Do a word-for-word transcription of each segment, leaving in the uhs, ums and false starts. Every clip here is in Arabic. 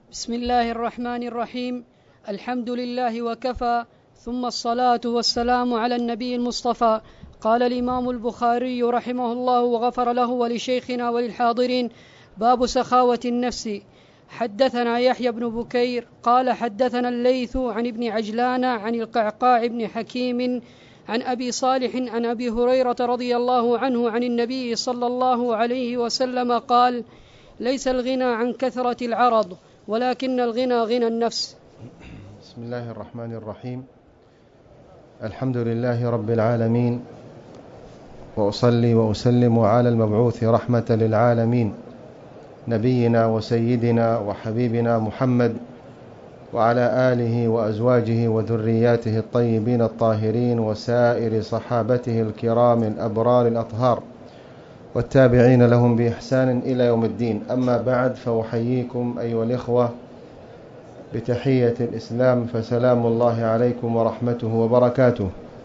بسم الله الرحمن الرحيم. الحمد لله وكفى، ثم الصلاة والسلام على النبي المصطفى. قال الإمام البخاري رحمه الله وغفر له ولشيخنا وللحاضرين: باب سخاوة النفس. حدثنا يحيى بن بكير قال حدثنا الليث عن ابن عجلان عن القعقاع بن حكيم عن أبي صالح عن أبي هريرة رضي الله عنه عن النبي صلى الله عليه وسلم قال: ليس الغنى عن كثرة العرض ولكن الغنى غنى النفس. بسم الله الرحمن الرحيم. الحمد لله رب العالمين، وأصلي وأسلم على المبعوث رحمة للعالمين نبينا وسيدنا وحبيبنا محمد، وعلى آله وأزواجه وذرياته الطيبين الطاهرين، وسائر صحابته الكرام الأبرار الأطهار، والتابعين لهم بإحسان إلى يوم الدين. أما بعد، فأحييكم أيها الإخوة بتحية الإسلام، فسلام الله عليكم ورحمته وبركاته.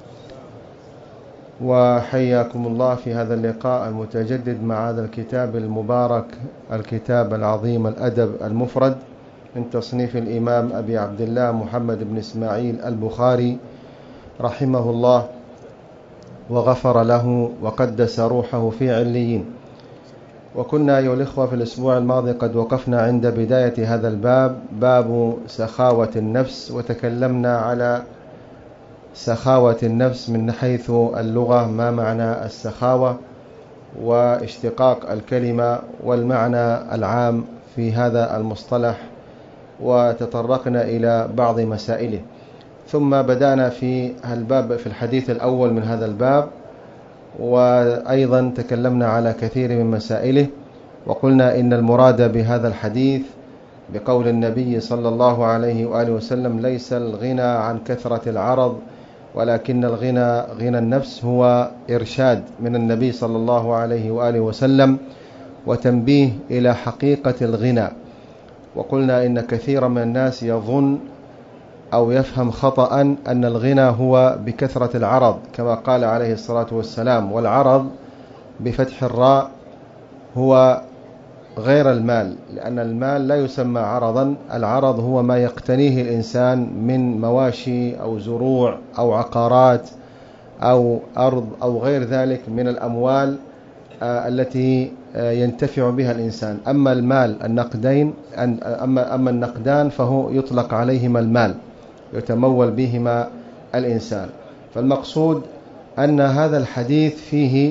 وحياكم الله في هذا اللقاء المتجدد مع هذا الكتاب المبارك، الكتاب العظيم الأدب المفرد من تصنيف الإمام أبي عبد الله محمد بن إسماعيل البخاري رحمه الله وغفر له وقدس روحه في عليين. وكنا أيها الإخوة في الأسبوع الماضي قد وقفنا عند بداية هذا الباب، باب سخاوة النفس، وتكلمنا على سخاوة النفس من حيث اللغة، ما معنى السخاوة واشتقاق الكلمة والمعنى العام في هذا المصطلح، وتطرقنا إلى بعض مسائله. ثم بدأنا في الباب في الحديث الأول من هذا الباب، وأيضا تكلمنا على كثير من مسائله، وقلنا إن المراد بهذا الحديث بقول النبي صلى الله عليه وآله وسلم: ليس الغنى عن كثرة العرض ولكن الغنى غنى النفس، هو إرشاد من النبي صلى الله عليه وآله وسلم وتنبيه إلى حقيقة الغنى. وقلنا إن كثيرا من الناس يظن أو يفهم خطأ أن الغنى هو بكثرة العرض، كما قال عليه الصلاة والسلام: والعرض بفتح الراء هو غير المال، لأن المال لا يسمى عرضا. العرض هو ما يقتنيه الإنسان من مواشي أو زروع أو عقارات أو أرض أو غير ذلك من الأموال التي ينتفع بها الإنسان. أما المال النقدين أما أما النقدان فهو يطلق عليهما المال، يتمول بهما الإنسان. فالمقصود أن هذا الحديث فيه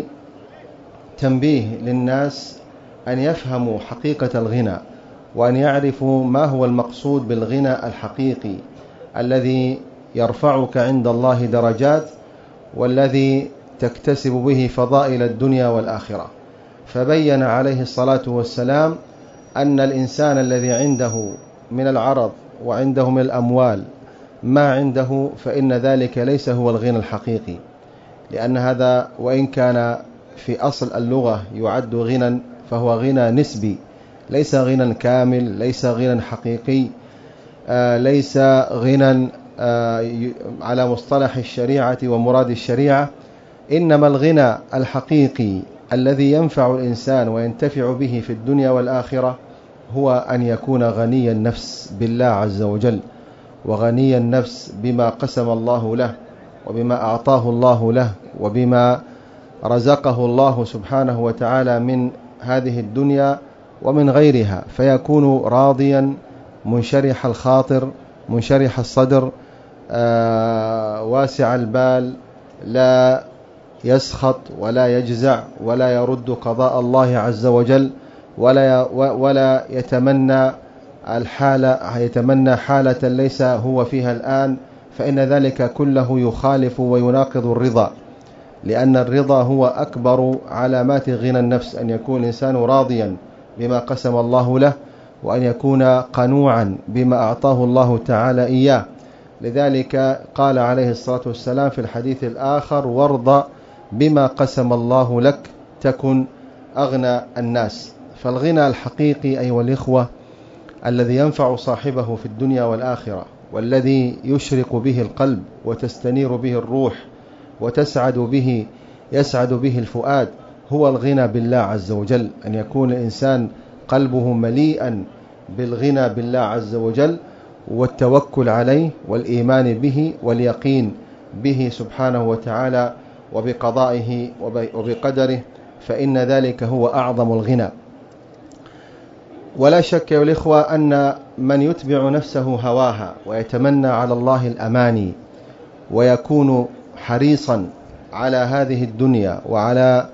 تنبيه للناس أن يفهموا حقيقة الغنى، وأن يعرفوا ما هو المقصود بالغنى الحقيقي الذي يرفعك عند الله درجات، والذي تكتسب به فضائل الدنيا والآخرة. فبين عليه الصلاة والسلام أن الإنسان الذي عنده من العرض وعنده من الأموال ما عنده، فإن ذلك ليس هو الغنى الحقيقي، لأن هذا وإن كان في أصل اللغة يعد غنى، فهو غنى نسبي، ليس غنى كامل، ليس غنى حقيقي، آه ليس غنى آه على مصطلح الشريعة ومراد الشريعة. إنما الغنى الحقيقي الذي ينفع الإنسان وينتفع به في الدنيا والآخرة هو أن يكون غني النفس بالله عز وجل، وغني النفس بما قسم الله له، وبما أعطاه الله له، وبما رزقه الله سبحانه وتعالى من هذه الدنيا ومن غيرها، فيكون راضيا منشرح الخاطر منشرح الصدر، آه واسع البال، لا يسخط ولا يجزع ولا يرد قضاء الله عز وجل، ولا ولا يتمنى الحالة يتمنى حالة ليس هو فيها الآن، فإن ذلك كله يخالف ويناقض الرضا، لأن الرضا هو أكبر علامات غنى النفس، أن يكون الإنسان راضيا بما قسم الله له، وأن يكون قنوعا بما أعطاه الله تعالى إياه. لذلك قال عليه الصلاة والسلام في الحديث الآخر: وارض بما قسم الله لك تكن أغنى الناس. فالغنى الحقيقي أيها الإخوة الذي ينفع صاحبه في الدنيا والآخرة، والذي يشرق به القلب وتستنير به الروح وتسعد به يسعد به الفؤاد، هو الغنى بالله عز وجل، أن يكون الإنسان قلبه مليئا بالغنى بالله عز وجل والتوكل عليه والإيمان به واليقين به سبحانه وتعالى وبقضائه وبقدره، فإن ذلك هو أعظم الغنى. ولا شك يا الإخوة أن من يتبع نفسه هواها ويتمنى على الله الأماني ويكون حريصا على هذه الدنيا وعلى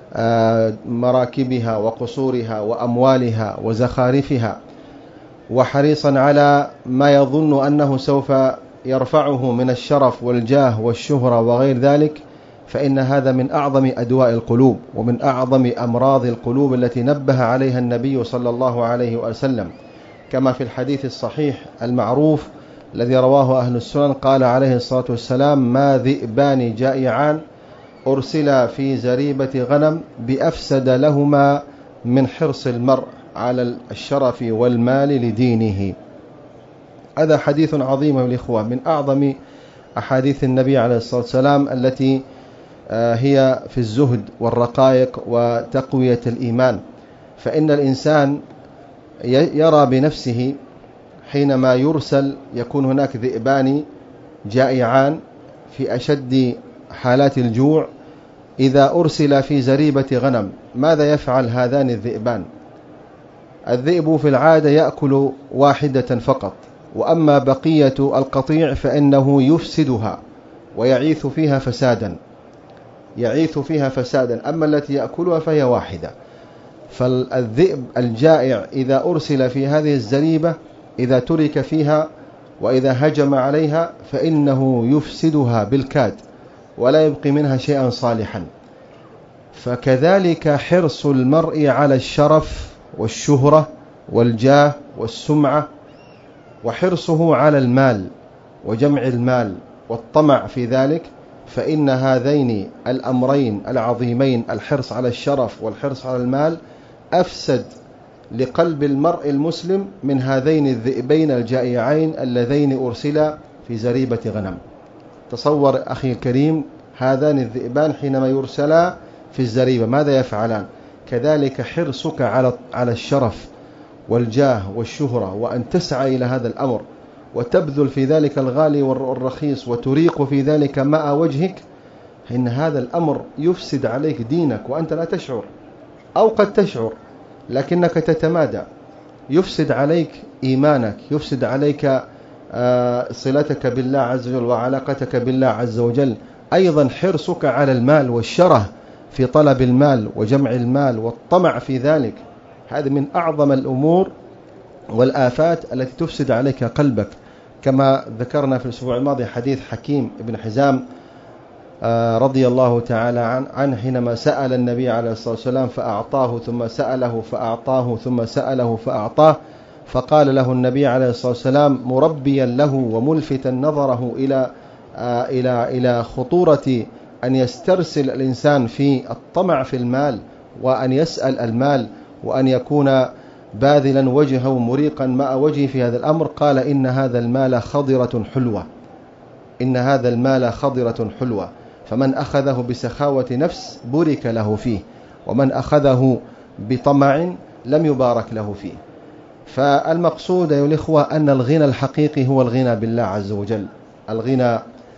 مراكبها وقصورها وأموالها وزخارفها، وحريصا على ما يظن أنه سوف يرفعه من الشرف والجاه والشهرة وغير ذلك، فإن هذا من أعظم أدواء القلوب ومن أعظم أمراض القلوب التي نبه عليها النبي صلى الله عليه وسلم، كما في الحديث الصحيح المعروف الذي رواه أهل السنن، قال عليه الصلاة والسلام: ما ذئبان جائعان أرسلا في زريبة غنم بأفسد لهما من حرص المرء على الشرف والمال لدينه. هذا حديث عظيم يا الإخوة، من أعظم أحاديث النبي عليه الصلاة والسلام التي هي في الزهد والرقائق وتقوية الإيمان. فإن الإنسان يرى بنفسه حينما يرسل يكون هناك ذئبان جائعان في أشد حالات الجوع، إذا أرسل في زريبة غنم ماذا يفعل هذان الذئبان؟ الذئب في العادة يأكل واحدة فقط، وأما بقية القطيع فإنه يفسدها ويعيث فيها فسادا يعيث فيها فسادا أما التي يأكلها فهي واحدة. فالذئب الجائع إذا أرسل في هذه الزريبة إذا ترك فيها وإذا هجم عليها فإنه يفسدها بالكاد ولا يبقي منها شيئا صالحا. فكذلك حرص المرء على الشرف والشهرة والجاه والسمعة، وحرصه على المال وجمع المال والطمع في ذلك، فإن هذين الأمرين العظيمين، الحرص على الشرف والحرص على المال، أفسد لقلب المرء المسلم من هذين الذئبين الجائعين اللذين أرسلا في زريبة غنم. تصور أخي الكريم، هذان الذئبان حينما يرسلا في الزريبة ماذا يفعلان؟ كذلك حرصك على على الشرف والجاه والشهرة، وأن تسعى إلى هذا الأمر وتبذل في ذلك الغالي والرخيص وتريق في ذلك ماء وجهك، إن هذا الأمر يفسد عليك دينك وأنت لا تشعر، أو قد تشعر لكنك تتمادى. يفسد عليك إيمانك، يفسد عليك صلتك بالله عز وجل وعلاقتك بالله عز وجل. أيضا حرصك على المال والشره في طلب المال وجمع المال والطمع في ذلك، هذا من أعظم الأمور والآفات التي تفسد عليك قلبك، كما ذكرنا في الأسبوع الماضي حديث حكيم بن حزام رضي الله تعالى عنه حينما سأل النبي عليه الصلاة والسلام فأعطاه، ثم سأله فأعطاه، ثم سأله فأعطاه، فقال له النبي عليه الصلاة والسلام مربيا له وملفتا نظره إلى إلى إلى خطورة أن يسترسل الإنسان في الطمع في المال وأن يسأل المال وأن يكون باذلا وجهه مريقا ماء وجهه في هذا الأمر، قال إن هذا المال خضرة حلوة إن هذا المال خضرة حلوة فمن أخذه بسخاوة نفس بورك له فيه، ومن أخذه بطمع لم يبارك له فيه. فالمقصود أيها الإخوة أن الغنى الحقيقي هو الغنى بالله عز وجل، الغنى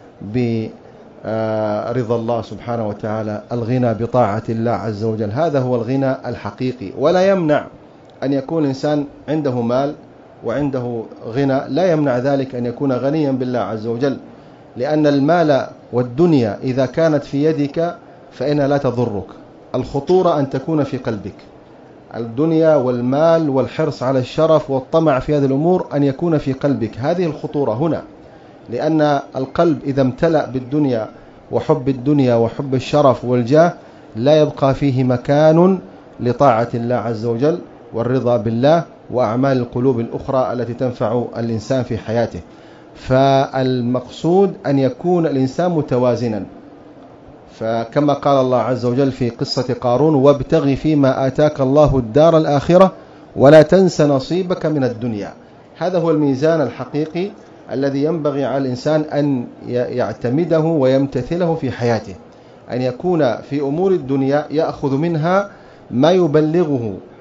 برضا الله سبحانه وتعالى، الغنى بطاعة الله عز وجل، هذا هو الغنى الحقيقي. ولا يمنع أن يكون إنسان عنده مال وعنده غنى، لا يمنع ذلك أن يكون غنيا بالله عز وجل، لأن المال والدنيا إذا كانت في يدك فإنها لا تضرك. الخطورة أن تكون في قلبك، الدنيا والمال والحرص على الشرف والطمع في هذه الأمور أن يكون في قلبك، هذه الخطورة هنا. لأن القلب إذا امتلأ بالدنيا وحب الدنيا وحب الشرف والجاه لا يبقى فيه مكان لطاعة الله عز وجل والرضا بالله وأعمال القلوب الأخرى التي تنفع الإنسان في حياته. فالمقصود أن يكون الإنسان متوازنا، فكما قال الله عز وجل في قصة قارون وابتغ فيما آتاك الله الدار الآخرة ولا تنس نصيبك من الدنيا. هذا هو الميزان الحقيقي الذي ينبغي على الإنسان أن يعتمده ويمتثله في حياته، أن يكون في أمور الدنيا يأخذ منها ما يبلغه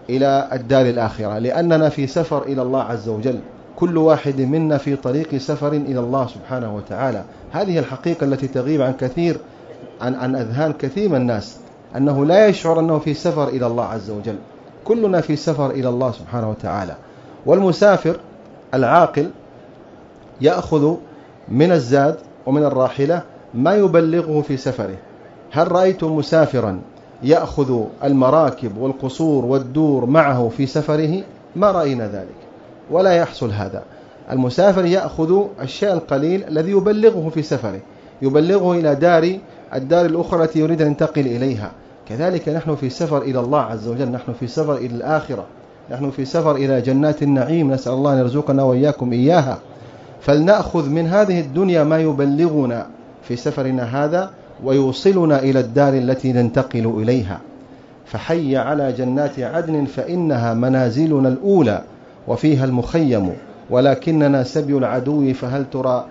إلى الدار الآخرة، لأننا في سفر إلى الله عز وجل، كل واحد منا في طريق سفر إلى الله سبحانه وتعالى. هذه الحقيقة التي تغيب عن كثير عن, عن أذهان كثير من الناس، أنه لا يشعر أنه في سفر إلى الله عز وجل. كلنا في سفر إلى الله سبحانه وتعالى. والمسافر العاقل يأخذ من الزاد ومن الراحلة ما يبلغه في سفره. هل رأيتم مسافرا يأخذ المراكب والقصور والدور معه في سفره؟ ما رأينا ذلك، ولا يحصل هذا. المسافر يأخذ الشيء القليل الذي يبلغه في سفره، يبلغه إلى دار الدار الأخرى التي يريد أن ينتقل إليها. كذلك نحن في سفر إلى الله عز وجل، نحن في سفر إلى الآخرة، نحن في سفر إلى جنات النعيم، نسأل الله أن يرزقنا وإياكم إياها. فلنأخذ من هذه الدنيا ما يبلغنا في سفرنا هذا ويوصلنا إلى الدار التي ننتقل إليها. فحي على جنات عدن فإنها منازلنا الأولى وفيها المخيم، ولكننا سبي العدو فهل ترى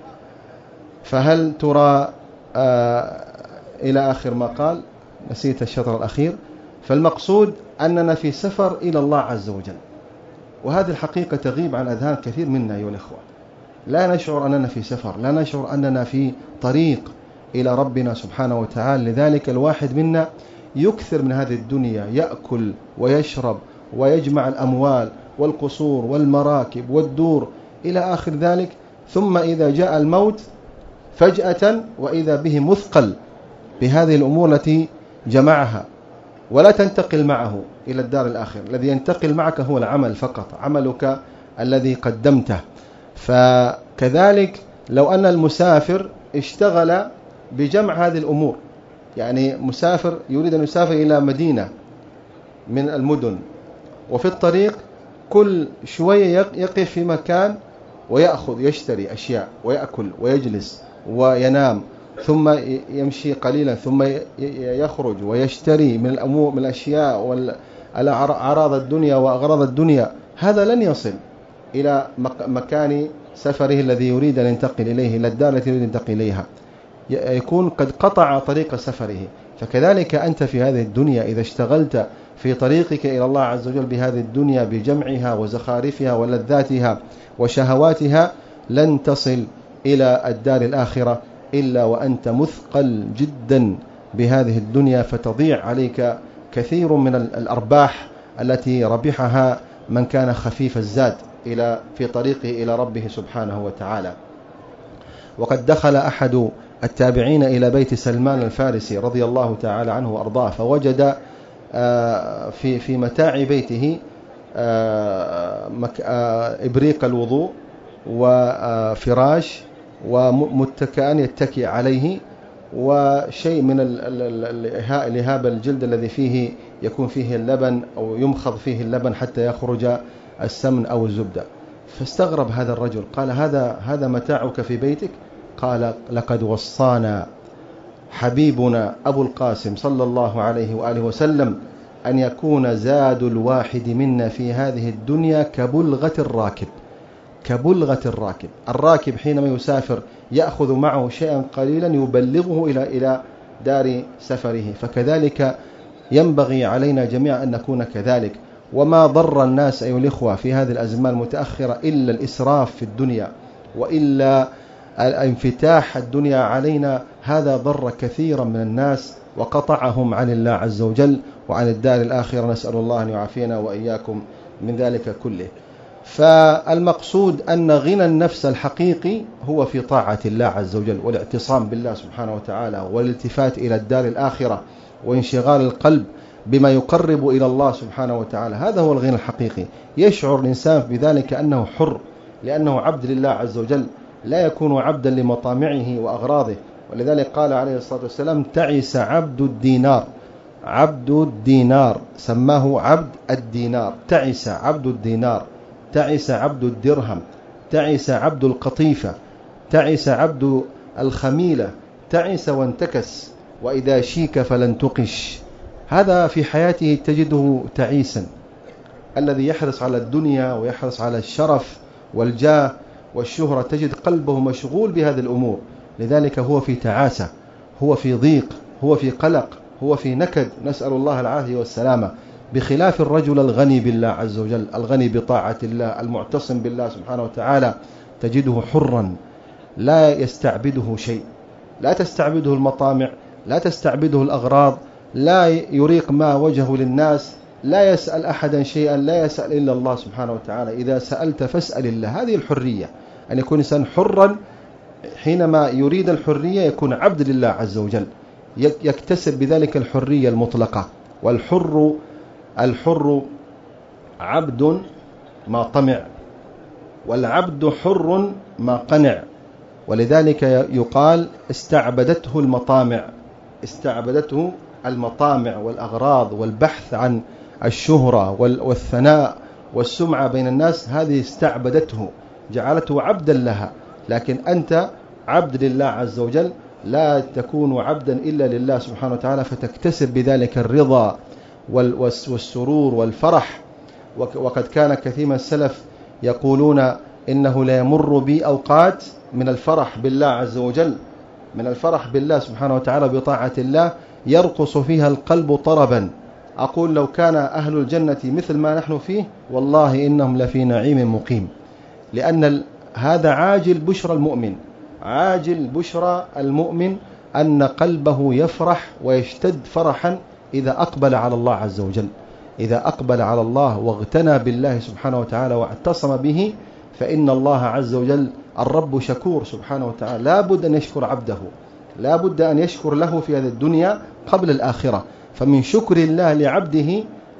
فهل ترى آه إلى آخر ما قال، نسيت الشطر الأخير. فالمقصود أننا في سفر إلى الله عز وجل، وهذه الحقيقة تغيب عن أذهان كثير منا أيها الأخوة. لا نشعر أننا في سفر، لا نشعر أننا في طريق إلى ربنا سبحانه وتعالى. لذلك الواحد منا يكثر من هذه الدنيا، يأكل ويشرب ويجمع الأموال والقصور والمراكب والدور إلى آخر ذلك، ثم إذا جاء الموت فجأة وإذا به مثقل بهذه الأمور التي جمعها، ولا تنتقل معه إلى الدار الآخرة. الذي ينتقل معك هو العمل فقط، عملك الذي قدمته. فكذلك لو أن المسافر اشتغل بجمع هذه الأمور، يعني مسافر يريد أن يسافر إلى مدينة من المدن، وفي الطريق كل شوية يقف في مكان ويأخذ يشتري أشياء ويأكل ويجلس وينام، ثم يمشي قليلا ثم يخرج ويشتري من الأمور من الأشياء والأعراض الدنيا وأغراض الدنيا، هذا لن يصل إلى مكان سفره الذي يريد أن ينتقل إليه، إلى الدار التي يريد أن ينتقل إليها، يكون قد قطع طريق سفره. فكذلك أنت في هذه الدنيا إذا اشتغلت في طريقك إلى الله عز وجل بهذه الدنيا بجمعها وزخارفها ولذاتها وشهواتها، لن تصل إلى الدار الآخرة إلا وأنت مثقل جدا بهذه الدنيا، فتضيع عليك كثير من الأرباح التي ربحها من كان خفيف الزاد إلى في طريقه إلى ربه سبحانه وتعالى. وقد دخل أحد التابعين إلى بيت سلمان الفارسي رضي الله تعالى عنه وأرضاه، فوجد في في متاع بيته إبريق الوضوء وفراش ومتكئا يتكئ عليه، وشيء من لهاب الجلد الذي فيه يكون فيه اللبن أو يمخض فيه اللبن حتى يخرج السمن أو الزبدة. فاستغرب هذا الرجل، قال: هذا هذا متاعك في بيتك؟ قال: لقد وصانا حبيبنا أبو القاسم صلى الله عليه وآله وسلم أن يكون زاد الواحد منا في هذه الدنيا كبلغة الراكب. كبلغة الراكب، الراكب حينما يسافر يأخذ معه شيئا قليلا يبلغه إلى إلى دار سفره، فكذلك ينبغي علينا جميعا أن نكون كذلك. وما ضر الناس أيها الإخوة في هذه الأزمان المتأخرة إلا الإسراف في الدنيا، وإلا الانفتاح الدنيا علينا، هذا ضر كثيرا من الناس وقطعهم عن الله عز وجل وعن الدار الآخرة. نسأل الله أن يعافينا وإياكم من ذلك كله. فالمقصود أن غنى النفس الحقيقي هو في طاعة الله عز وجل والاعتصام بالله سبحانه وتعالى والالتفات إلى الدار الآخرة وانشغال القلب بما يقرب إلى الله سبحانه وتعالى. هذا هو الغنى الحقيقي. يشعر الإنسان بذلك أنه حر، لأنه عبد لله عز وجل، لا يكون عبدا لمطامعه وأغراضه. ولذلك قال عليه الصلاة والسلام: تعس عبد الدينار. عبد الدينار سماه عبد الدينار، تعس عبد الدينار، تعس عبد الدرهم، تعس عبد القطيفة، تعس عبد الخميلة، تعس وانتكس، وإذا شيك فلن تقش. هذا في حياته تجده تعيسا، الذي يحرص على الدنيا ويحرص على الشرف والجاه والشهرة، تجد قلبه مشغول بهذه الأمور، لذلك هو في تعاسة، هو في ضيق، هو في قلق، هو في نكد، نسأل الله العافية والسلامة. بخلاف الرجل الغني بالله عز وجل، الغني بطاعة الله، المعتصم بالله سبحانه وتعالى، تجده حرا لا يستعبده شيء، لا تستعبده المطامع، لا تستعبده الأغراض، لا يريق ما وجهه للناس، لا يسأل أحدا شيئا، لا يسأل إلا الله سبحانه وتعالى. إذا سألت فاسأل الله. هذه الحرية، أن يكون إنسان حرا. حينما يريد الحرية يكون عبد لله عز وجل، يكتسب بذلك الحرية المطلقة. والحر الحر عبد ما طمع، والعبد حر ما قنع. ولذلك يقال استعبدته المطامع، استعبدته المطامع والأغراض والبحث عن الشهرة والثناء والسمعة بين الناس، هذه استعبدته، جعلته عبدا لها. لكن أنت عبد لله عز وجل، لا تكون عبدا إلا لله سبحانه وتعالى، فتكتسب بذلك الرضا والسرور والفرح. وقد كان كثير من السلف يقولون إنه لا يمر بي أوقات من الفرح بالله عز وجل، من الفرح بالله سبحانه وتعالى بطاعة الله، يرقص فيها القلب طربا. أقول لو كان أهل الجنة مثل ما نحن فيه والله إنهم لفي نعيم مقيم. لأن هذا عاجل بشرى المؤمن، عاجل بشرى المؤمن أن قلبه يفرح ويشتد فرحا إذا أقبل على الله عز وجل، إذا أقبل على الله واغتنى بالله سبحانه وتعالى واعتصم به، فإن الله عز وجل الرب شكور سبحانه وتعالى، لا بد أن يشكر عبده، لا بد أن يشكر له في هذه الدنيا قبل الآخرة. فمن شكر الله لعبده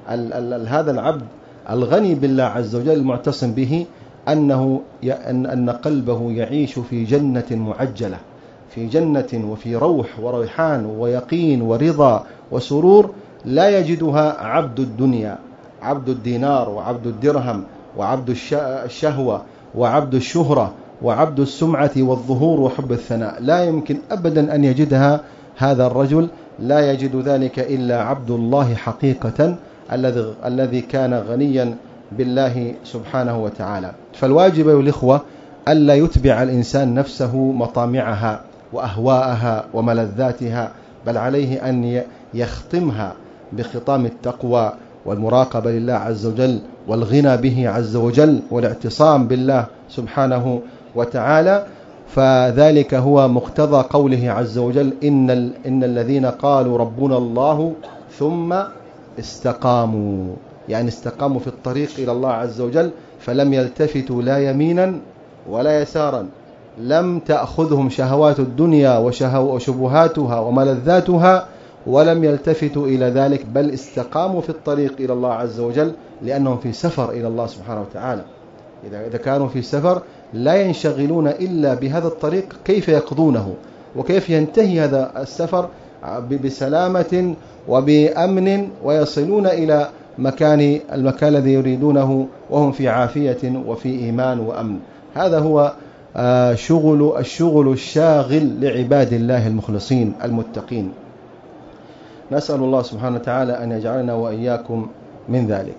هذا العبد الغني بالله عز وجل المعتصم به أنه أن قلبه يعيش في جنة معجلة، في جنة وفي روح وريحان ويقين ورضا وسرور لا يجدها عبد الدنيا، عبد الدينار وعبد الدرهم وعبد الشهوة وعبد الشهرة وعبد السمعة والظهور وحب الثناء. لا يمكن أبدا أن يجدها هذا الرجل، لا يجد ذلك إلا عبد الله حقيقة الذي الذي كان غنيا بالله سبحانه وتعالى. فالواجب يا الإخوة ألا يتبع الإنسان نفسه مطامعها وأهواءها وملذاتها، بل عليه أن يختمها بخطام التقوى والمراقبة لله عز وجل والغنى به عز وجل والاعتصام بالله سبحانه وتعالى. فذلك هو مقتضى قوله عز وجل إن, إن الذين قالوا ربنا الله ثم استقاموا، يعني استقاموا في الطريق إلى الله عز وجل، فلم يلتفتوا لا يمينا ولا يسارا، لم تأخذهم شهوات الدنيا وشبهاتها وملذاتها، ولم يلتفتوا إلى ذلك، بل استقاموا في الطريق إلى الله عز وجل، لأنهم في سفر إلى الله سبحانه وتعالى. إذا كانوا في سفر لا ينشغلون إلا بهذا الطريق، كيف يقضونه وكيف ينتهي هذا السفر بسلامة وبأمن، ويصلون إلى مكان المكان الذي يريدونه وهم في عافية وفي إيمان وأمن. هذا هو شغل الشغل الشاغل لعباد الله المخلصين المتقين. نسأل الله سبحانه وتعالى أن يجعلنا وإياكم من ذلك.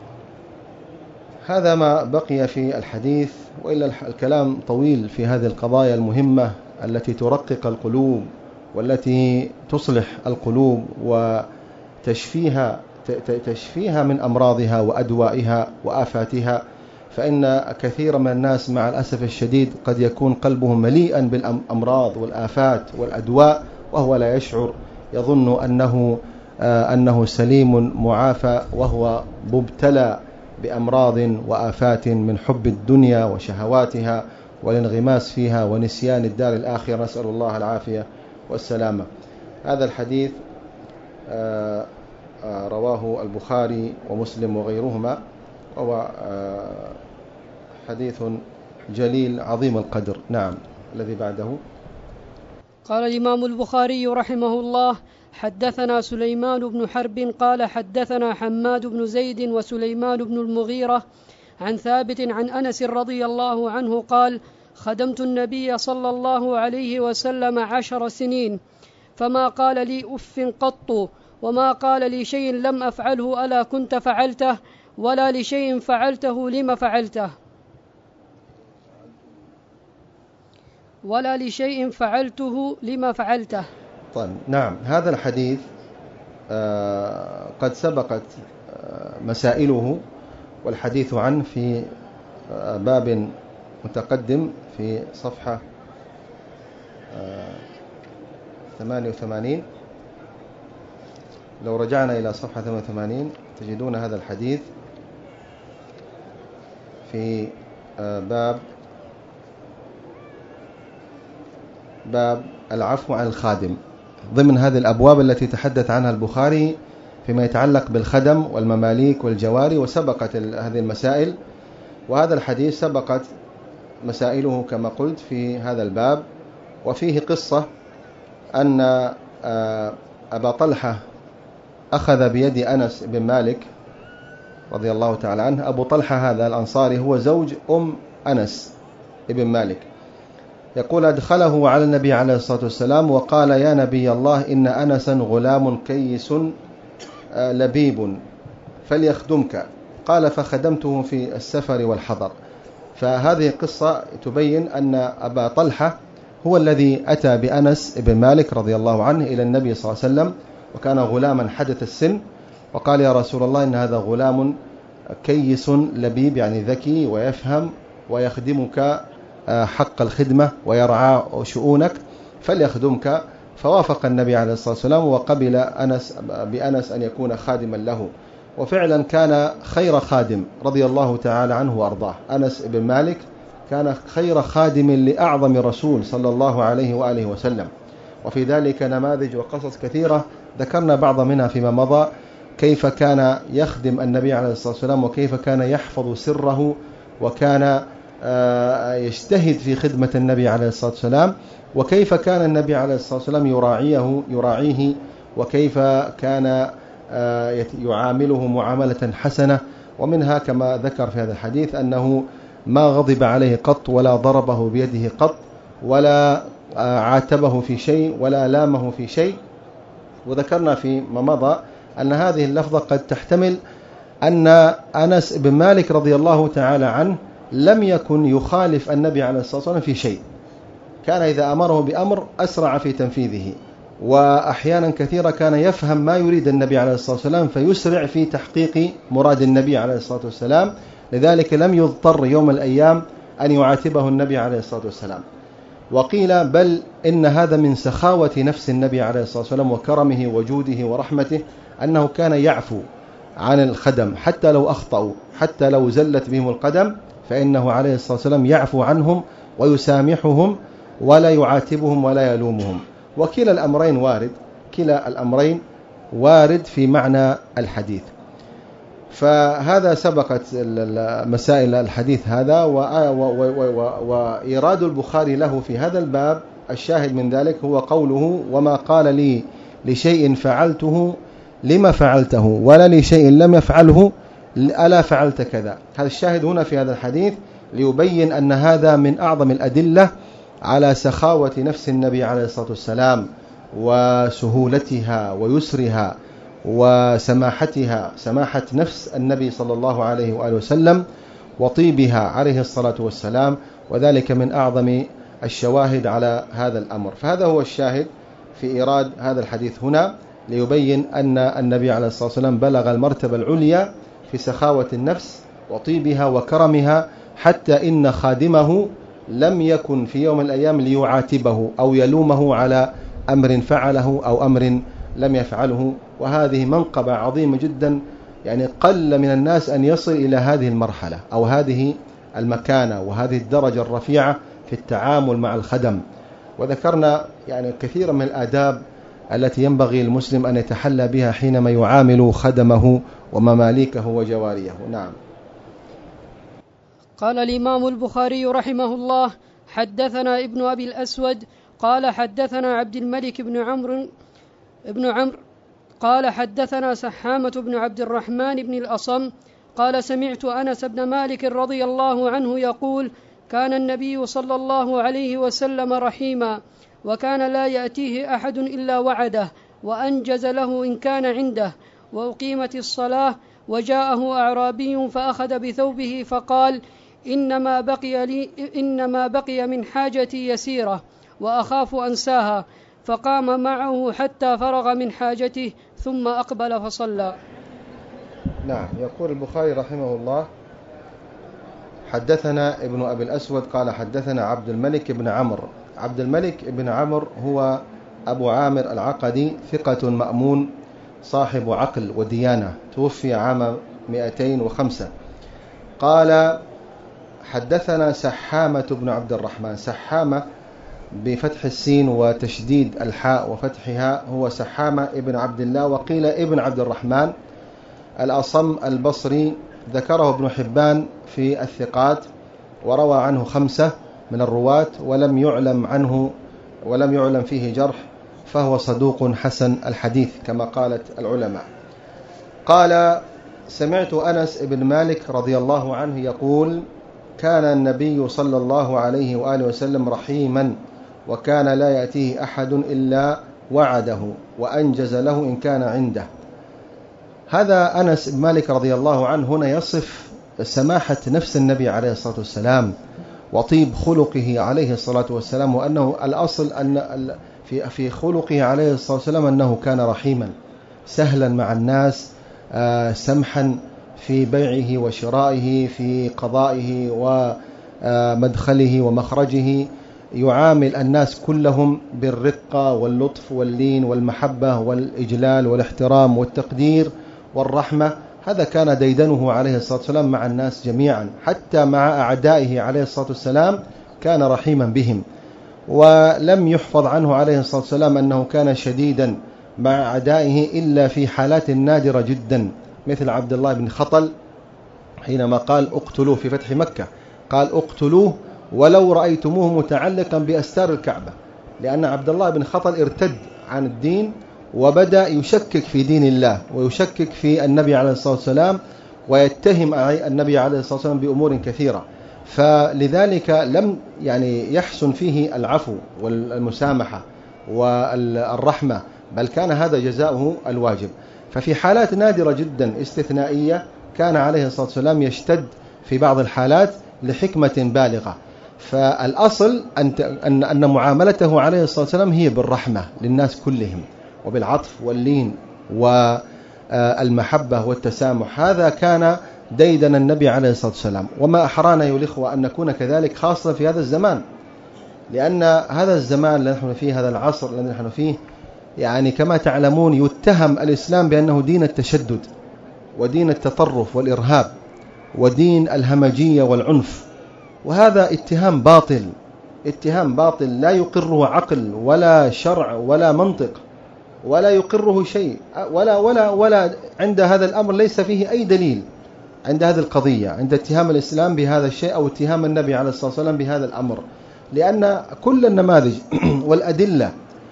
هذا ما بقي في الحديث، وإلا الكلام طويل في هذه القضايا المهمة التي ترقق القلوب والتي تصلح القلوب وتشفيها تشفيها من أمراضها وأدوائها وآفاتها. فإن كثير من الناس مع الأسف الشديد قد يكون قلبه مليئا بالأمراض والآفات والأدواء وهو لا يشعر، يظن أنه أنه سليم معافى، وهو مبتلى بأمراض وآفات من حب الدنيا وشهواتها والانغماس فيها ونسيان الدار الآخرة، نسأل الله العافية والسلامة. هذا الحديث رواه البخاري ومسلم وغيرهما، وهو حديث جليل عظيم القدر. نعم. الذي بعده. قال الإمام البخاري رحمه الله: حدثنا سليمان بن حرب قال حدثنا حماد بن زيد وسليمان بن المغيرة عن ثابت عن أنس رضي الله عنه قال: خدمت النبي صلى الله عليه وسلم عشر سنين، فما قال لي أف قط، وما قال لي شيء لم أفعله ألا كنت فعلته، ولا لشيء فعلته لما فعلته ولا لشيء فعلته لما فعلته. طيب، نعم. هذا الحديث آه قد سبقت مسائله والحديث عنه في باب متقدم في صفحة ثمانية وثمانين. لو رجعنا إلى صفحة ثمانية وثمانين تجدون هذا الحديث في باب باب العفو عن الخادم، ضمن هذه الأبواب التي تحدث عنها البخاري فيما يتعلق بالخدم والمماليك والجواري، وسبقت هذه المسائل، وهذا الحديث سبقت مسائله كما قلت في هذا الباب. وفيه قصة أن أبا طلحة أخذ بيد أنس بن مالك رضي الله تعالى عنه. أبو طلحة هذا الأنصاري هو زوج أم أنس بن مالك. يقول: أدخله على النبي عليه الصلاة والسلام وقال: يا نبي الله، إن أنسا غلام كيس لبيب فليخدمك. قال: فخدمته في السفر والحضر. فهذه قصة تبين أن أبا طلحة هو الذي أتى بأنس بن مالك رضي الله عنه إلى النبي صلى الله عليه وسلم، وكان غلاما حدث السن، وقال: يا رسول الله، إن هذا غلام كيس لبيب، يعني ذكي ويفهم ويخدمك حق الخدمة ويرعى شؤونك، فليخدمك. فوافق النبي عليه الصلاة والسلام وقبل أنس بأنس أن يكون خادما له، وفعلا كان خير خادم رضي الله تعالى عنه وأرضاه. أنس بن مالك كان خير خادم لأعظم رسول صلى الله عليه وآله وسلم، وفي ذلك نماذج وقصص كثيرة ذكرنا بعض منها فيما مضى، كيف كان يخدم النبي عليه الصلاة والسلام، وكيف كان يحفظ سره، وكان يجتهد في خدمة النبي عليه الصلاة والسلام، وكيف كان النبي عليه الصلاة والسلام يراعيه يراعيه وكيف كان يعامله معاملة حسنة. ومنها كما ذكر في هذا الحديث أنه ما غضب عليه قط، ولا ضربه بيده قط، ولا عاتبه في شيء، ولا لامه في شيء. وذكرنا في ما مضى أن هذه اللفظة قد تحتمل أن أنس بن مالك رضي الله تعالى عنه لم يكن يخالف النبي عليه الصلاة والسلام في شيء، كان إذا أمره بأمر أسرع في تنفيذه، وأحيانا كثيرة كان يفهم ما يريد النبي عليه الصلاة والسلام فيسرع في تحقيق مراد النبي عليه الصلاة والسلام. لذلك لم يضطر يوم الأيام أن يعاتبه النبي عليه الصلاة والسلام. وقيل بل إن هذا من سخاوة نفس النبي عليه الصلاة والسلام وكرمه وجوده ورحمته، أنه كان يعفو عن الخدم حتى لو أخطأوا، حتى لو زلت بهم القدم، فإنه عليه الصلاة والسلام يعفو عنهم ويسامحهم ولا يعاتبهم ولا يلومهم. وكلا الأمرين وارد، كلا الأمرين وارد في معنى الحديث. فهذا سبقت مسائل الحديث هذا، وإيراد البخاري له في هذا الباب الشاهد من ذلك هو قوله: وما قال لي لشيء فعلته لما فعلته، ولا لشيء لم يفعله ألا فعلت كذا. هذا الشاهد هنا في هذا الحديث ليبين أن هذا من أعظم الأدلة على سخاوة نفس النبي عليه الصلاة والسلام، وسهولتها ويسرها وسماحتها، سماحة نفس النبي صلى الله عليه وآله وسلم وطيبها عليه الصلاة والسلام، وذلك من أعظم الشواهد على هذا الأمر. فهذا هو الشاهد في إيراد هذا الحديث هنا، ليبين أن النبي عليه الصلاة والسلام بلغ المرتبة العليا في سخاوة النفس وطيبها وكرمها، حتى إن خادمه لم يكن في يوم من الأيام ليعاتبه أو يلومه على أمر فعله أو أمر لم يفعله. وهذه منقبة عظيمة جدا، يعني قل من الناس أن يصل إلى هذه المرحلة أو هذه المكانة وهذه الدرجة الرفيعة في التعامل مع الخدم. وذكرنا يعني كثيرا من الآداب التي ينبغي المسلم أن يتحلى بها حينما يعامل خدمه ومماليكه وجواريه. نعم. قال الإمام البخاري رحمه الله: حدثنا ابن أبي الأسود قال حدثنا عبد الملك بن عمرو ابن عمرو قال حدثنا سحامة بن عبد الرحمن بن الأصم قال سمعت أنس بن مالك رضي الله عنه يقول: كان النبي صلى الله عليه وسلم رحيما، وكان لا يأتيه أحد إلا وعده وأنجز له إن كان عنده، وأقيمت الصلاة وجاءه أعرابي فأخذ بثوبه فقال: إنما بقي لي إنما بقي من حاجتي يسيرة وأخاف أنساها، فقام معه حتى فرغ من حاجته ثم أقبل فصلى. نعم. يقول البخاري رحمه الله: حدثنا ابن أبي الأسود قال حدثنا عبد الملك بن عمرو. عبد الملك بن عمرو هو أبو عامر العقدي، ثقة مأمون صاحب عقل وديانة، توفي عام مئتين وخمسة. قال حدثنا سحامة بن عبد الرحمن. سحامة بفتح السين وتشديد الحاء وفتحها، هو سحامة ابن عبد الله، وقيل ابن عبد الرحمن الأصم البصري، ذكره ابن حبان في الثقات، وروى عنه خمسة من الرواة، ولم يعلم عنه ولم يعلم فيه جرح، فهو صدوق حسن الحديث كما قالت العلماء. قال سمعت أنس بن مالك رضي الله عنه يقول: كان النبي صلى الله عليه وآله وسلم رحيما، وكان لا يأتيه أحد إلا وعده وأنجز له إن كان عنده. هذا أنس بن مالك رضي الله عنه هنا يصف سماحة نفس النبي عليه الصلاة والسلام وطيب خلقه عليه الصلاة والسلام، وأنه الأصل أن في في خلقه عليه الصلاة والسلام أنه كان رحيما سهلا مع الناس، سمحا في بيعه وشرائه، في قضائه ومدخله ومخرجه، يعامل الناس كلهم بالرقة واللطف واللين والمحبة والإجلال والاحترام والتقدير والرحمة. هذا كان ديدنه عليه الصلاة والسلام مع الناس جميعا، حتى مع أعدائه عليه الصلاة والسلام كان رحيما بهم. ولم يحفظ عنه عليه الصلاة والسلام أنه كان شديدا مع أعدائه إلا في حالات نادرة جدا، مثل عبد الله بن خطل حينما قال اقتلوه في فتح مكة، قال اقتلوه ولو رأيتموه متعلقا بأستار الكعبة، لأن عبد الله بن خطل ارتد عن الدين وبدأ يشكك في دين الله ويشكك في النبي عليه الصلاة والسلام، ويتهم النبي عليه الصلاة والسلام بأمور كثيرة، فلذلك لم يعني يحسن فيه العفو والمسامحة والرحمة، بل كان هذا جزاؤه الواجب. ففي حالات نادرة جدا استثنائية كان عليه الصلاة والسلام يشتد في بعض الحالات لحكمة بالغة. فالأصل أن أن معاملته عليه الصلاة والسلام هي بالرحمة للناس كلهم، وبالعطف واللين والمحبة والتسامح. هذا كان ديدن النبي عليه الصلاة والسلام. وما أحرانا أيها الإخوة أن نكون كذلك، خاصة في هذا الزمان، لأن هذا الزمان الذي نحن فيه، هذا العصر الذي نحن فيه، يعني كما تعلمون يتهم الإسلام بأنه دين التشدد ودين التطرف والإرهاب ودين الهمجية والعنف، وهذا اتهام باطل، اتهام باطل لا يقره عقل ولا شرع ولا منطق ولا يقره شيء، ولا ولا ولا عند هذا الأمر ليس فيه أي دليل عند هذه القضية، عند اتهام الإسلام بهذا الشيء أو اتهام النبي عليه الصلاة والسلام بهذا الأمر، لأن كل النماذج والأدلة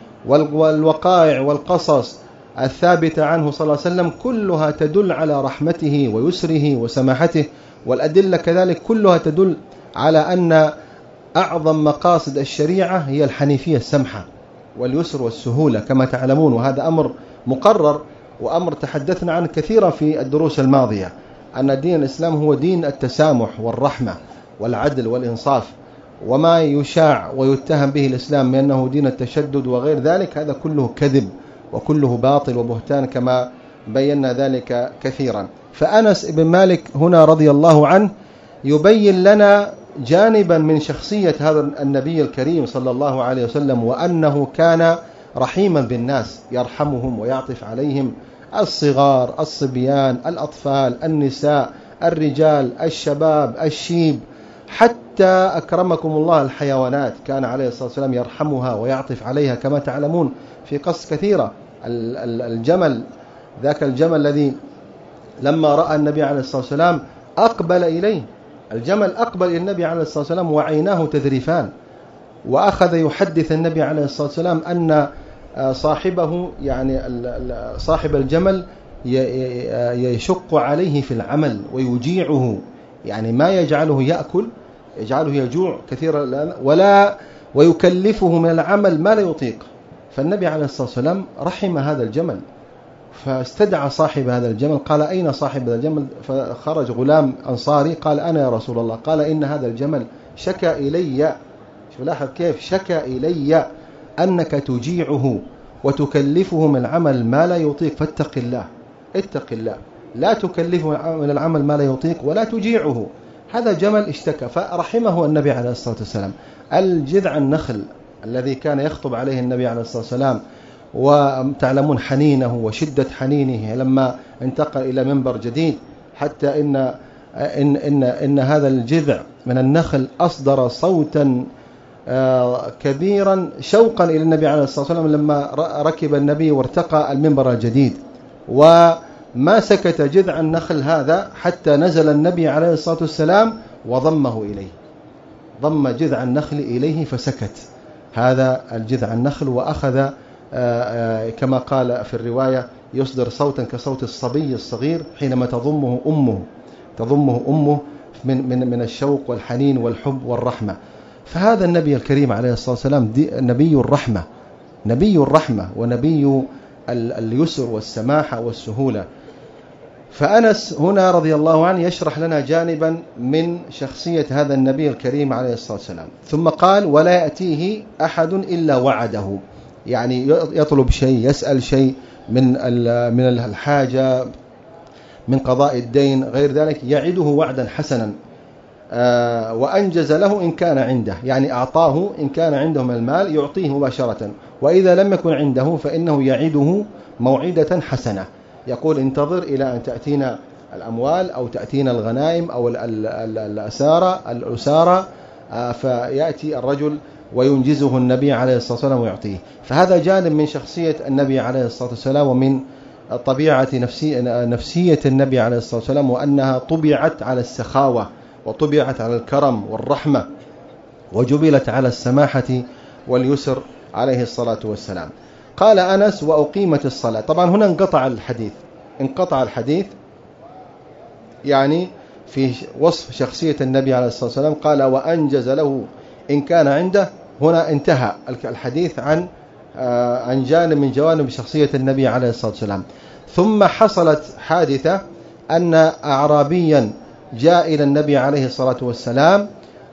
والوقائع والقصص الثابتة عنه صلى الله عليه وسلم كلها تدل على رحمته ويسره وسماحته، والأدلة كذلك كلها تدل على أن أعظم مقاصد الشريعة هي الحنيفية السمحة واليسر والسهولة كما تعلمون، وهذا أمر مقرر وأمر تحدثنا عنه كثيرا في الدروس الماضية، أن دين الإسلام هو دين التسامح والرحمة والعدل والإنصاف. وما يشاع ويتهم به الإسلام بأنه دين التشدد وغير ذلك هذا كله كذب وكله باطل وبهتان كما بينا ذلك كثيرا. فأنس بن مالك هنا رضي الله عنه يبين لنا جانبا من شخصية هذا النبي الكريم صلى الله عليه وسلم، وأنه كان رحيما بالناس، يرحمهم ويعطف عليهم، الصغار، الصبيان، الأطفال، النساء، الرجال، الشباب، الشيب، حتى أكرمكم الله الحيوانات كان عليه الصلاة والسلام يرحمها ويعطف عليها كما تعلمون في قصص كثيرة. الجمل، ذاك الجمل الذي لما رأى النبي عليه الصلاة والسلام أقبل إليه، الجمل أقبل إلى النبي عليه الصلاة والسلام وعيناه تذرفان، وأخذ يحدث النبي عليه الصلاة والسلام أن صاحبه يعني صاحب الجمل يشق عليه في العمل ويجيعه، يعني ما يجعله يأكل، يجعله يجوع كثيرا، ولا ويكلفه من العمل ما لا يطيق. فالنبي عليه الصلاة والسلام رحم هذا الجمل، فاستدعى صاحب هذا الجمل، قال أين صاحب هذا الجمل؟ فخرج غلام أنصاري قال أنا يا رسول الله. قال إن هذا الجمل شكى إلي، شوف لاحظ كيف شكى إلي أنك تجيعه وتكلفه من العمل ما لا يطيق، فاتق الله، اتق الله. لا تكلفه من العمل ما لا يطيق ولا تجيعه. هذا جمل اشتكى فرحمه النبي عليه الصلاة والسلام. الجذع النخل الذي كان يخطب عليه النبي عليه الصلاة والسلام، وتعلمون حنينه وشدة حنينه لما انتقل إلى منبر جديد، حتى إن, إن, إن, إن هذا الجذع من النخل أصدر صوتا كبيرا شوقا إلى النبي عليه الصلاة والسلام لما ركب النبي وارتقى المنبر الجديد. وما سكت جذع النخل هذا حتى نزل النبي عليه الصلاة والسلام وضمه إليه، ضم جذع النخل إليه فسكت هذا الجذع النخل، وأخذ كما قال في الرواية يصدر صوتا كصوت الصبي الصغير حينما تضمه أمه تضمه أمه من من من الشوق والحنين والحب والرحمة. فهذا النبي الكريم عليه الصلاة والسلام نبي الرحمة، نبي الرحمة ونبي اليسر والسماحة والسهولة. فأنس هنا رضي الله عنه يشرح لنا جانبا من شخصية هذا النبي الكريم عليه الصلاة والسلام، ثم قال: ولا يأتيه أحد إلا وعده، يعني يطلب شيء، يسأل شيء من من الحاجة، من قضاء الدين، غير ذلك، يعده وعدا حسنا، وأنجز له إن كان عنده، يعني أعطاه إن كان عنده من المال يعطيه مباشرة، وإذا لم يكن عنده فإنه يعده موعدة حسنة، يقول: انتظر إلى أن تأتينا الأموال أو تأتينا الغنائم أو الأسارة الأسارة فيأتي الرجل وينجزه النبي عليه الصلاة والسلام ويعطيه. فهذا جانب من شخصية النبي عليه الصلاة والسلام ومن طبيعة نفسي نفسية النبي عليه الصلاة والسلام، وأنها طبعت على السخاوة وطبعت على الكرم والرحمة وجبلت على السماحة واليسر عليه الصلاة والسلام. قال أنس: وأقيمت الصلاة. طبعا هنا انقطع الحديث انقطع الحديث يعني في وصف شخصية النبي عليه الصلاة والسلام. قال: وأنجز له إن كان عنده. هنا انتهى الحديث عن عن جانب من جوانب شخصية النبي عليه الصلاة والسلام. ثم حصلت حادثة أن أعرابيا جاء إلى النبي عليه الصلاة والسلام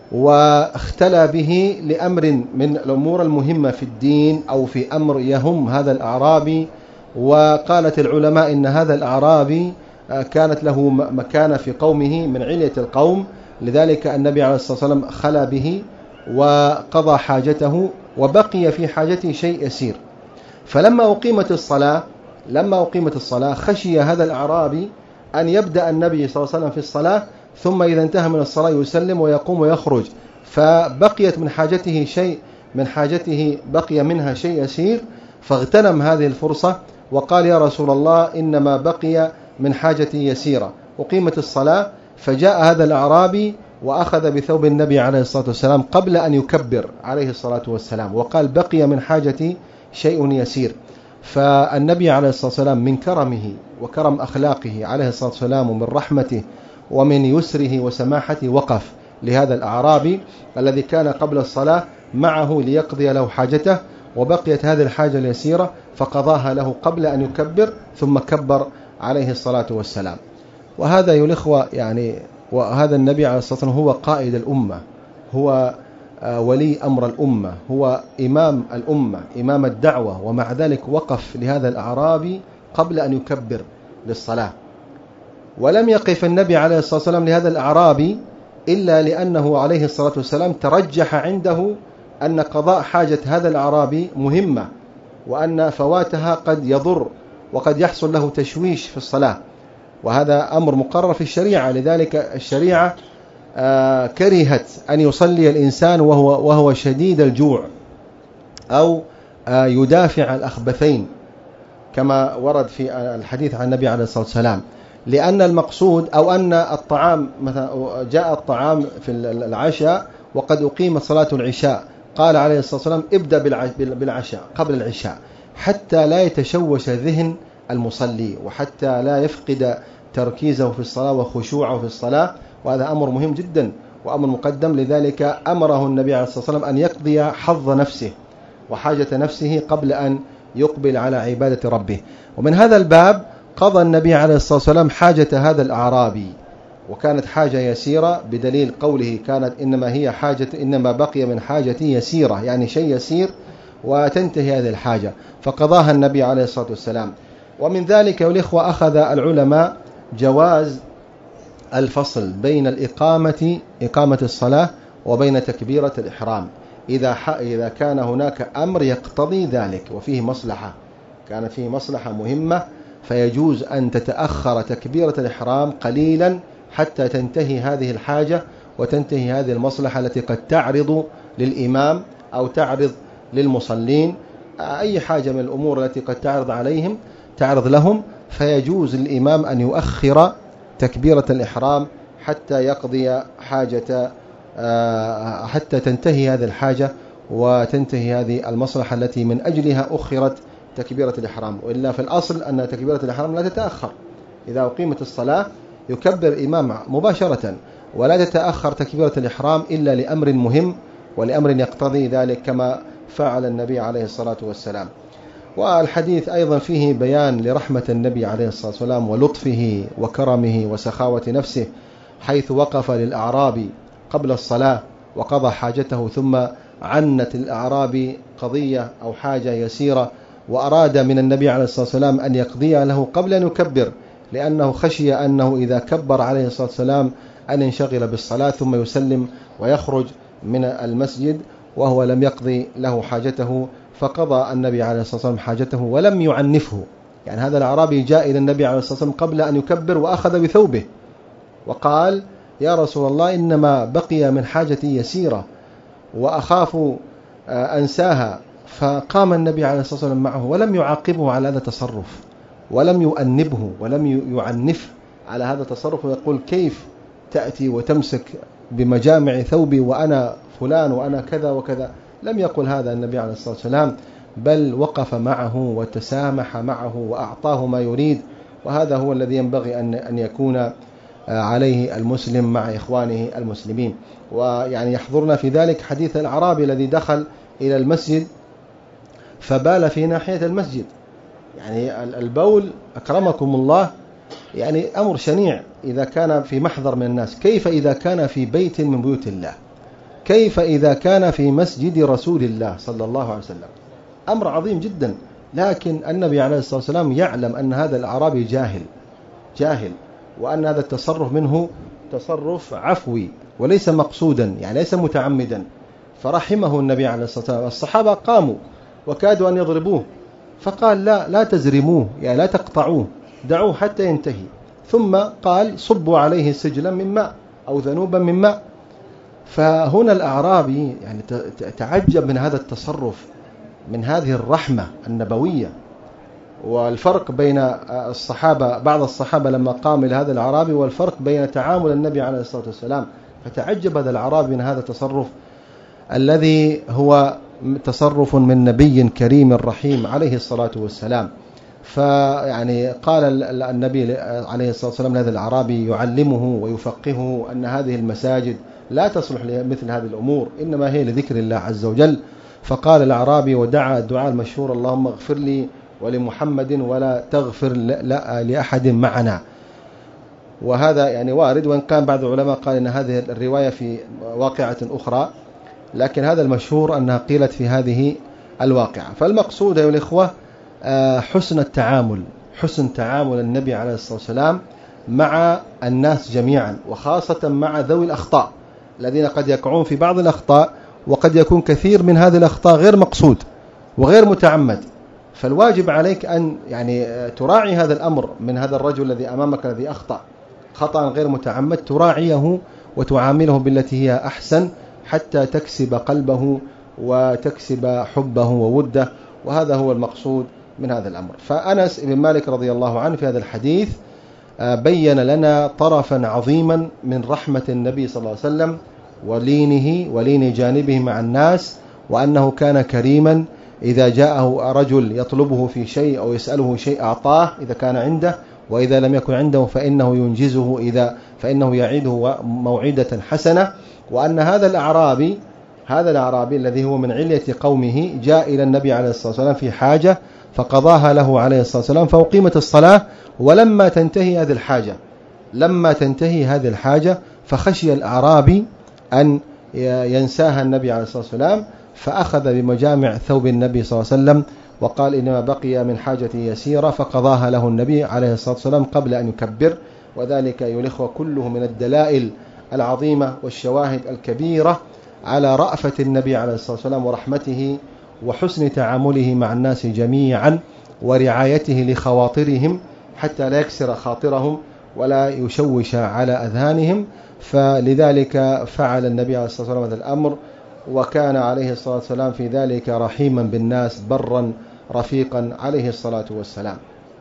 واختلى به لأمر من الأمور المهمة في الدين أو في أمر يهم هذا الأعرابي. وقالت العلماء إن هذا الأعرابي كانت له مكانة في قومه من علية القوم، لذلك النبي عليه الصلاة والسلام خلى به وقضى حاجته، وبقي في حاجته شيء يسير. فلما أقيمت الصلاة لما أقيمت الصلاة خشي هذا الأعرابي أن يبدأ النبي صلى الله عليه وسلم في الصلاة، ثم إذا انتهى من الصلاة يسلم ويقوم ويخرج، فبقيت من حاجته شيء من حاجته بقي منها شيء يسير، فاغتنم هذه الفرصة وقال: يا رسول الله، إنما بقي من حاجتي يسيرة. أقيمت الصلاة، فجاء هذا الأعرابي وأخذ بثوب النبي عليه الصلاة والسلام قبل أن يكبر عليه الصلاة والسلام، وقال: بقي من حاجتي شيء يسير. فالنبي عليه الصلاة والسلام من كرمه وكرم أخلاقه عليه الصلاة والسلام ومن رحمته ومن يسره وسماحته وقف لهذا الأعرابي الذي كان قبل الصلاة معه ليقضي له حاجته، وبقيت هذه الحاجة اليسيرة فقضاها له قبل أن يكبر، ثم كبر عليه الصلاة والسلام. وهذا يا الإخوة يعني وهذا النبي عليه الصلاة والسلام هو قائد الأمة، هو ولي أمر الأمة، هو إمام الأمة، إمام الدعوة، ومع ذلك وقف لهذا الأعرابي قبل أن يكبر للصلاة. ولم يقف النبي عليه الصلاة والسلام لهذا الأعرابي إلا لأنه عليه الصلاة والسلام ترجح عنده أن قضاء حاجة هذا الأعرابي مهمة، وأن فواتها قد يضر وقد يحصل له تشويش في الصلاة، وهذا أمر مقرر في الشريعة. لذلك الشريعة آه كرهت أن يصلي الإنسان وهو, وهو شديد الجوع أو آه يدافع الأخبثين كما ورد في الحديث عن النبي عليه الصلاة والسلام، لأن المقصود أو أن الطعام مثلا جاء الطعام في العشاء وقد أقيمت صلاة العشاء، قال عليه الصلاة والسلام: ابدأ بالعشاء قبل العشاء حتى لا يتشوش ذهن المصلي، وحتى لا يفقد تركيزه في الصلاة وخشوعه في الصلاة، وهذا أمر مهم جدا وأمر مقدم. لذلك أمره النبي عليه الصلاة والسلام أن يقضي حظ نفسه وحاجة نفسه قبل أن يقبل على عبادة ربه. ومن هذا الباب قضى النبي عليه الصلاة والسلام حاجة هذا الأعرابي، وكانت حاجة يسيرة بدليل قوله: كانت إنما هي حاجة إنما بقي من حاجتي يسيرة، يعني شيء يسير وتنتهي هذه الحاجة، فقضاها النبي عليه الصلاة والسلام. ومن ذلك يا الإخوة أخذ العلماء جواز الفصل بين الإقامة إقامة الصلاة وبين تكبيرة الإحرام إذا إذا كان هناك أمر يقتضي ذلك وفيه مصلحة، كان فيه مصلحة مهمة، فيجوز أن تتأخر تكبيرة الإحرام قليلا حتى تنتهي هذه الحاجة وتنتهي هذه المصلحة التي قد تعرض للإمام أو تعرض للمصلين، أي حاجة من الأمور التي قد تعرض عليهم تعرض لهم، فيجوز للإمام أن يؤخر تكبيرة الإحرام حتى يقضي حاجة حتى تنتهي هذه الحاجة وتنتهي هذه المصلحة التي من أجلها أخرت تكبيرة الإحرام. وإلا في الأصل أن تكبيرة الإحرام لا تتأخر، إذا أقيمت الصلاة يكبر الإمام مباشرة ولا تتأخر تكبيرة الإحرام إلا لأمر مهم ولأمر يقتضي ذلك كما فعل النبي عليه الصلاة والسلام. والحديث أيضا فيه بيان لرحمة النبي عليه الصلاة والسلام ولطفه وكرمه وسخاوة نفسه، حيث وقف للأعرابي قبل الصلاة وقضى حاجته، ثم عنت الأعرابي قضية أو حاجة يسيرة وأراد من النبي عليه الصلاة والسلام أن يقضيها له قبل أن يكبر، لأنه خشي أنه إذا كبر عليه الصلاة والسلام أن ينشغل بالصلاة ثم يسلم ويخرج من المسجد وهو لم يقضي له حاجته، فقضى النبي عليه الصلاة والسلام حاجته ولم يعنفه. يعني هذا الأعرابي جاء إلى النبي عليه الصلاة والسلام قبل أن يكبر وأخذ بثوبه وقال: يا رسول الله، إنما بقي من حاجتي يسيرة وأخاف أنساها. فقام النبي عليه الصلاة والسلام معه ولم يعاقبه على هذا التصرف ولم يؤنبه ولم يعنف على هذا التصرف ويقول: كيف تأتي وتمسك بمجامع ثوبي وأنا فلان وأنا كذا وكذا. لم يقل هذا النبي عليه الصلاة والسلام، بل وقف معه وتسامح معه وأعطاه ما يريد، وهذا هو الذي ينبغي أن يكون عليه المسلم مع إخوانه المسلمين. ويعني يحضرنا في ذلك حديث الأعرابي الذي دخل إلى المسجد فبال في ناحية المسجد. يعني البول أكرمكم الله يعني أمر شنيع إذا كان في محضر من الناس، كيف إذا كان في بيت من بيوت الله، كيف إذا كان في مسجد رسول الله صلى الله عليه وسلم، أمر عظيم جدا. لكن النبي عليه الصلاة والسلام يعلم أن هذا الأعرابي جاهل جاهل وأن هذا التصرف منه تصرف عفوي وليس مقصودا، يعني ليس متعمدا، فرحمه النبي عليه الصلاة والسلام. الصحابة قاموا وكادوا أن يضربوه فقال: لا لا تزرموه، يعني لا تقطعوه، دعوه حتى ينتهي. ثم قال: صبوا عليه سجلا من ماء أو ذنوبا من ماء. فهنا الأعرابي يعني تعجب من هذا التصرف، من هذه الرحمة النبوية، والفرق بين الصحابة بعض الصحابة لما قام إلى هذا الأعرابي والفرق بين تعامل النبي عليه الصلاة والسلام. فتعجب هذا الأعرابي من هذا التصرف الذي هو تصرف من نبي كريم رحيم عليه الصلاة والسلام. فيعني قال النبي عليه الصلاة والسلام لهذا الأعرابي يعلمه ويفقهه أن هذه المساجد لا تصلح لمثل هذه الأمور، إنما هي لذكر الله عز وجل. فقال الأعرابي ودعا الدعاء المشهور: اللهم اغفر لي ولمحمد ولا تغفر لأحد معنا. وهذا يعني وارد، وإن كان بعض العلماء قال إن هذه الرواية في واقعة أخرى، لكن هذا المشهور أنها قيلت في هذه الواقعة. فالمقصود أيها الإخوة حسن التعامل، حسن تعامل النبي عليه الصلاة والسلام مع الناس جميعا، وخاصة مع ذوي الأخطاء الذين قد يقعون في بعض الأخطاء، وقد يكون كثير من هذه الأخطاء غير مقصود وغير متعمد. فالواجب عليك أن يعني تراعي هذا الأمر من هذا الرجل الذي أمامك الذي أخطأ خطأ غير متعمد، تراعيه وتعامله بالتي هي أحسن حتى تكسب قلبه وتكسب حبه ووده، وهذا هو المقصود من هذا الأمر. فأنس بن مالك رضي الله عنه في هذا الحديث بين لنا طرفا عظيما من رحمة النبي صلى الله عليه وسلم ولينه ولين جانبه مع الناس، وأنه كان كريما إذا جاءه رجل يطلبه في شيء أو يسأله شيء أعطاه إذا كان عنده، وإذا لم يكن عنده فإنه ينجزه إذا فإنه يعيده موعدة حسنة. وأن هذا الأعرابي هذا الأعرابي الذي هو من علية قومه جاء إلى النبي عليه الصلاة والسلام في حاجة فقضاها له عليه الصلاة والسلام، فأقيمت الصلاة، ولما تنتهي هذه الحاجة لما تنتهي هذه الحاجة فخشي الأعرابي أن ينساها النبي عليه الصلاة والسلام، فأخذ بمجامع ثوب النبي صلى الله عليه وسلم وقال: إنما بقي من حاجتي يسيرة، فقضاها له النبي عليه الصلاة والسلام قبل أن يكبر. وذلك أيها الإخوة كله من الدلائل العظيمة والشواهد الكبيرة على رأفة النبي عليه الصلاة والسلام ورحمته وحسن تعامله مع الناس جميعا ورعايته لخواطرهم حتى لا يكسر خاطرهم ولا يشوش على أذهانهم. فلذلك فعل النبي عليه الصلاة والسلام هذا الأمر، وكان عليه الصلاة والسلام في ذلك رحيما بالناس برا رفيقا عليه الصلاة والسلام.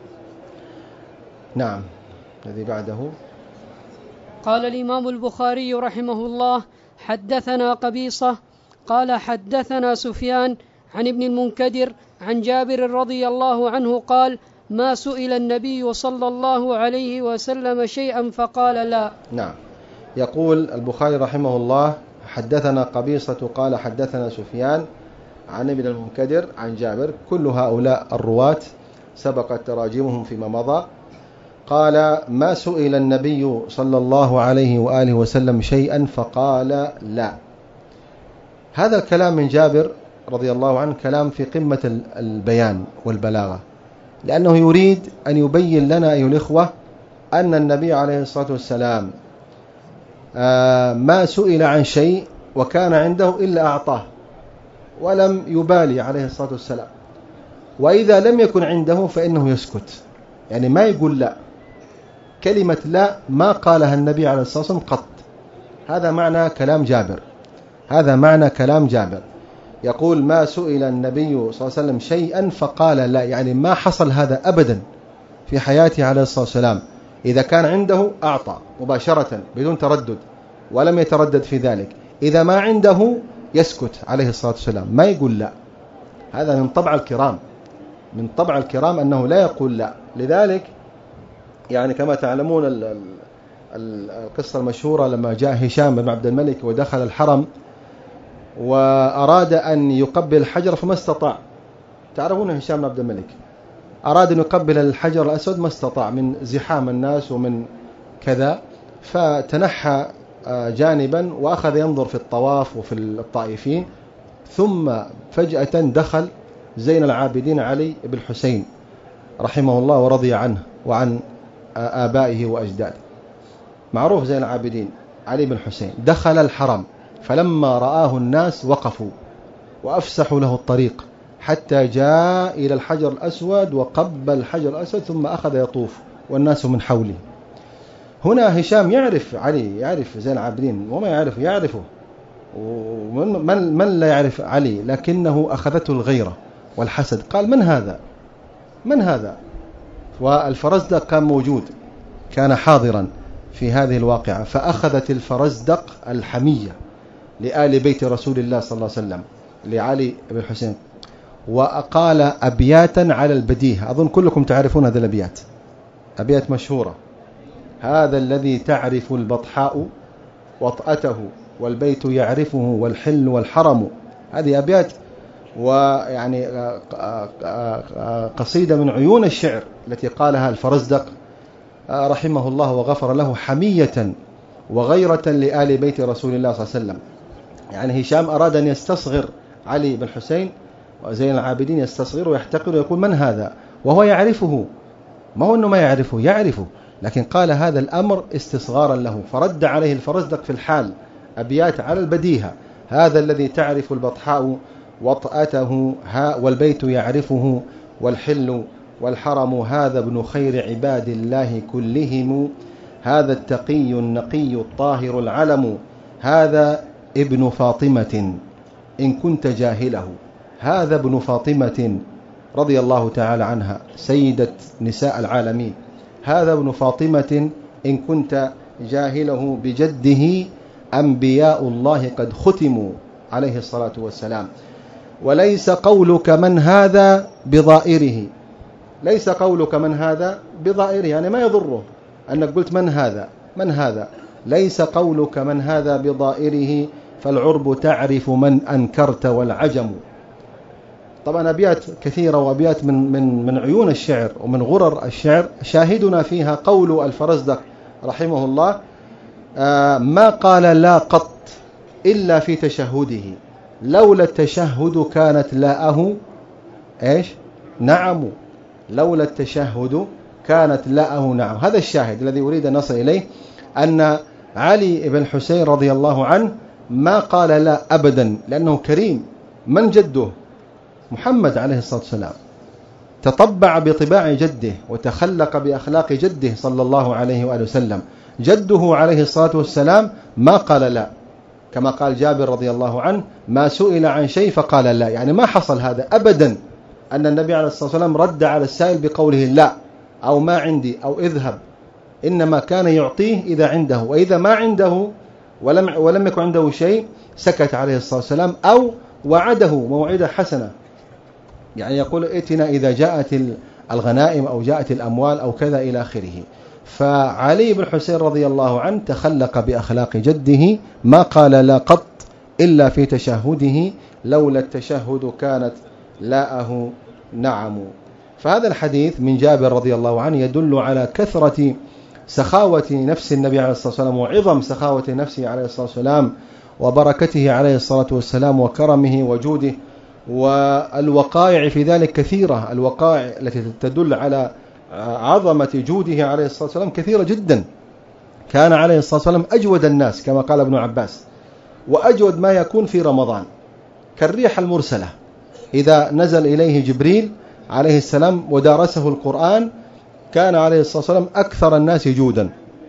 نعم. الذي بعده قال الإمام البخاري رحمه الله: حدثنا قبيصة قال حدثنا سفيان عن ابن المنكدر عن جابر رضي الله عنه قال: ما سئل النبي صلى الله عليه وسلم شيئا فقال لا. نعم. يقول البخاري رحمه الله: حدثنا قبيصة قال حدثنا سفيان عن ابن المنكدر عن جابر. كل هؤلاء الرواة سبقت تراجمهم فيما مضى. قال: ما سئل النبي صلى الله عليه وآله وسلم شيئا فقال لا. هذا الكلام من جابر رضي الله عنه كلام في قمة البيان والبلاغة، لأنه يريد أن يبين لنا أيها الإخوة أن النبي عليه الصلاة والسلام ما سئل عن شيء وكان عنده إلا أعطاه ولم يبالي عليه الصلاة والسلام، وإذا لم يكن عنده فإنه يسكت، يعني ما يقول لا. كلمة لا ما قالها النبي عليه الصلاة والسلام قط. هذا معنى كلام جابر، هذا معنى كلام جابر. يقول: ما سئل النبي صلى الله عليه وسلم شيئا فقال لا، يعني ما حصل هذا أبدا في حياته عليه الصلاة والسلام. إذا كان عنده أعطى مباشرة بدون تردد ولم يتردد في ذلك، إذا ما عنده يسكت عليه الصلاة والسلام، ما يقول لا. هذا من طبع الكرام، من طبع الكرام أنه لا يقول لا. لذلك يعني كما تعلمون القصة المشهورة لما جاء هشام بن عبد الملك ودخل الحرم وأراد أن يقبل الحجر فما استطاع. تعرفون هشام بن عبد الملك أراد أن يقبل الحجر الأسود ما استطاع من زحام الناس ومن كذا، فتنحى جانبا وأخذ ينظر في الطواف وفي الطائفين، ثم فجأة دخل زين العابدين علي بن الحسين رحمه الله ورضي عنه وعن آبائه وأجداده. معروف زين العابدين علي بن الحسين دخل الحرم، فلما رآه الناس وقفوا وأفسحوا له الطريق حتى جاء إلى الحجر الأسود وقبل الحجر الأسود ثم أخذ يطوف والناس من حوله. هنا هشام يعرف علي، يعرف زين العابدين، وما يعرف يعرفه، ومن من لا يعرف علي، لكنه أخذته الغيرة والحسد. قال: من هذا؟ من هذا؟ والفرزدق كان موجود، كان حاضرا في هذه الواقعة، فأخذت الفرزدق الحمية لآل بيت رسول الله صلى الله عليه وسلم لعلي بن الحسين، وقال أبياتا على البديهة. أظن كلكم تعرفون هذه الأبيات، أبيات مشهورة: هذا الذي تعرف البطحاء وطأته والبيت يعرفه والحل والحرم. هذه أبيات، ويعني قصيدة من عيون الشعر التي قالها الفرزدق رحمه الله وغفر له، حمية وغيرة لآل بيت رسول الله صلى الله عليه وسلم. يعني هشام أراد أن يستصغر علي بن الحسين وزين العابدين، يستصغر ويحتقر ويقول: من هذا؟ وهو يعرفه، ما هو أنه ما يعرفه، يعرفه، لكن قال هذا الأمر استصغارا له. فرد عليه الفرزدق في الحال أبيات على البديهة: هذا الذي تعرف البطحاء وطأته والبيت يعرفه والحل والحرم، هذا ابن خير عباد الله كلهم، هذا التقي النقي الطاهر العلم، هذا ابن فاطمة إن كنت جاهله. هذا ابن فاطمة رضي الله تعالى عنها سيدة نساء العالمين، هذا ابن فاطمة إن كنت جاهله، بجده أنبياء الله قد ختموا عليه الصلاة والسلام. وليس قولك من هذا بضائره، ليس قولك من هذا بضائره، يعني ما يضره أنك قلت من هذا، من هذا، ليس قولك من هذا بضائره، فالعرب تعرف من أنكرت والعجم. طبعا أبيات كثيرة وأبيات من, من, من عيون الشعر ومن غرر الشعر، شاهدنا فيها قول الفرزدق رحمه الله: آه ما قال لا قط إلا في تشهده، لولا التشهد كانت لاءه إيش؟ نعم، لولا التشهد كانت لاءه نعم. هذا الشاهد الذي أريد أن نصل إليه، أن علي بن الحسين رضي الله عنه ما قال لا أبدا، لأنه كريم. من جده؟ محمد عليه الصلاة والسلام، تطبع بطباع جده وتخلق بأخلاق جده صلى الله عليه وآله وسلم. جده عليه الصلاة والسلام ما قال لا، كما قال جابر رضي الله عنه ما سئل عن شيء فقال لا، يعني ما حصل هذا أبدا أن النبي عليه الصلاة والسلام رد على السائل بقوله لا أو ما عندي أو اذهب، إنما كان يعطيه إذا عنده، وإذا ما عنده ولم, ولم يكن عنده شيء سكت عليه الصلاة والسلام، أو وعده موعدة حسنة، يعني يقول ائتنا إذا جاءت الغنائم أو جاءت الأموال أو كذا إلى آخره. فعلي بن حسين رضي الله عنه تخلق بأخلاق جده، ما قال لا قط إلا في تشهده، لولا التشهد كانت لاءه نعم. فهذا الحديث من جابر رضي الله عنه يدل على كثرة سخاوة نفس النبي عليه الصلاة والسلام، وعظم سخاوة نفسه عليه الصلاة والسلام، وبركته عليه الصلاة والسلام، وكرمه وجوده. والوقائع في ذلك كثيرة، الوقائع التي تدل على عظمة جوده عليه الصلاة والسلام كثيرة جدا. كان عليه الصلاة والسلام أجود الناس كما قال ابن عباس، وأجود ما يكون في رمضان، كالريح المرسلة إذا نزل إليه جبريل عليه السلام ودارسه القرآن، كان عليه الصلاة والسلام أكثر الناس جودا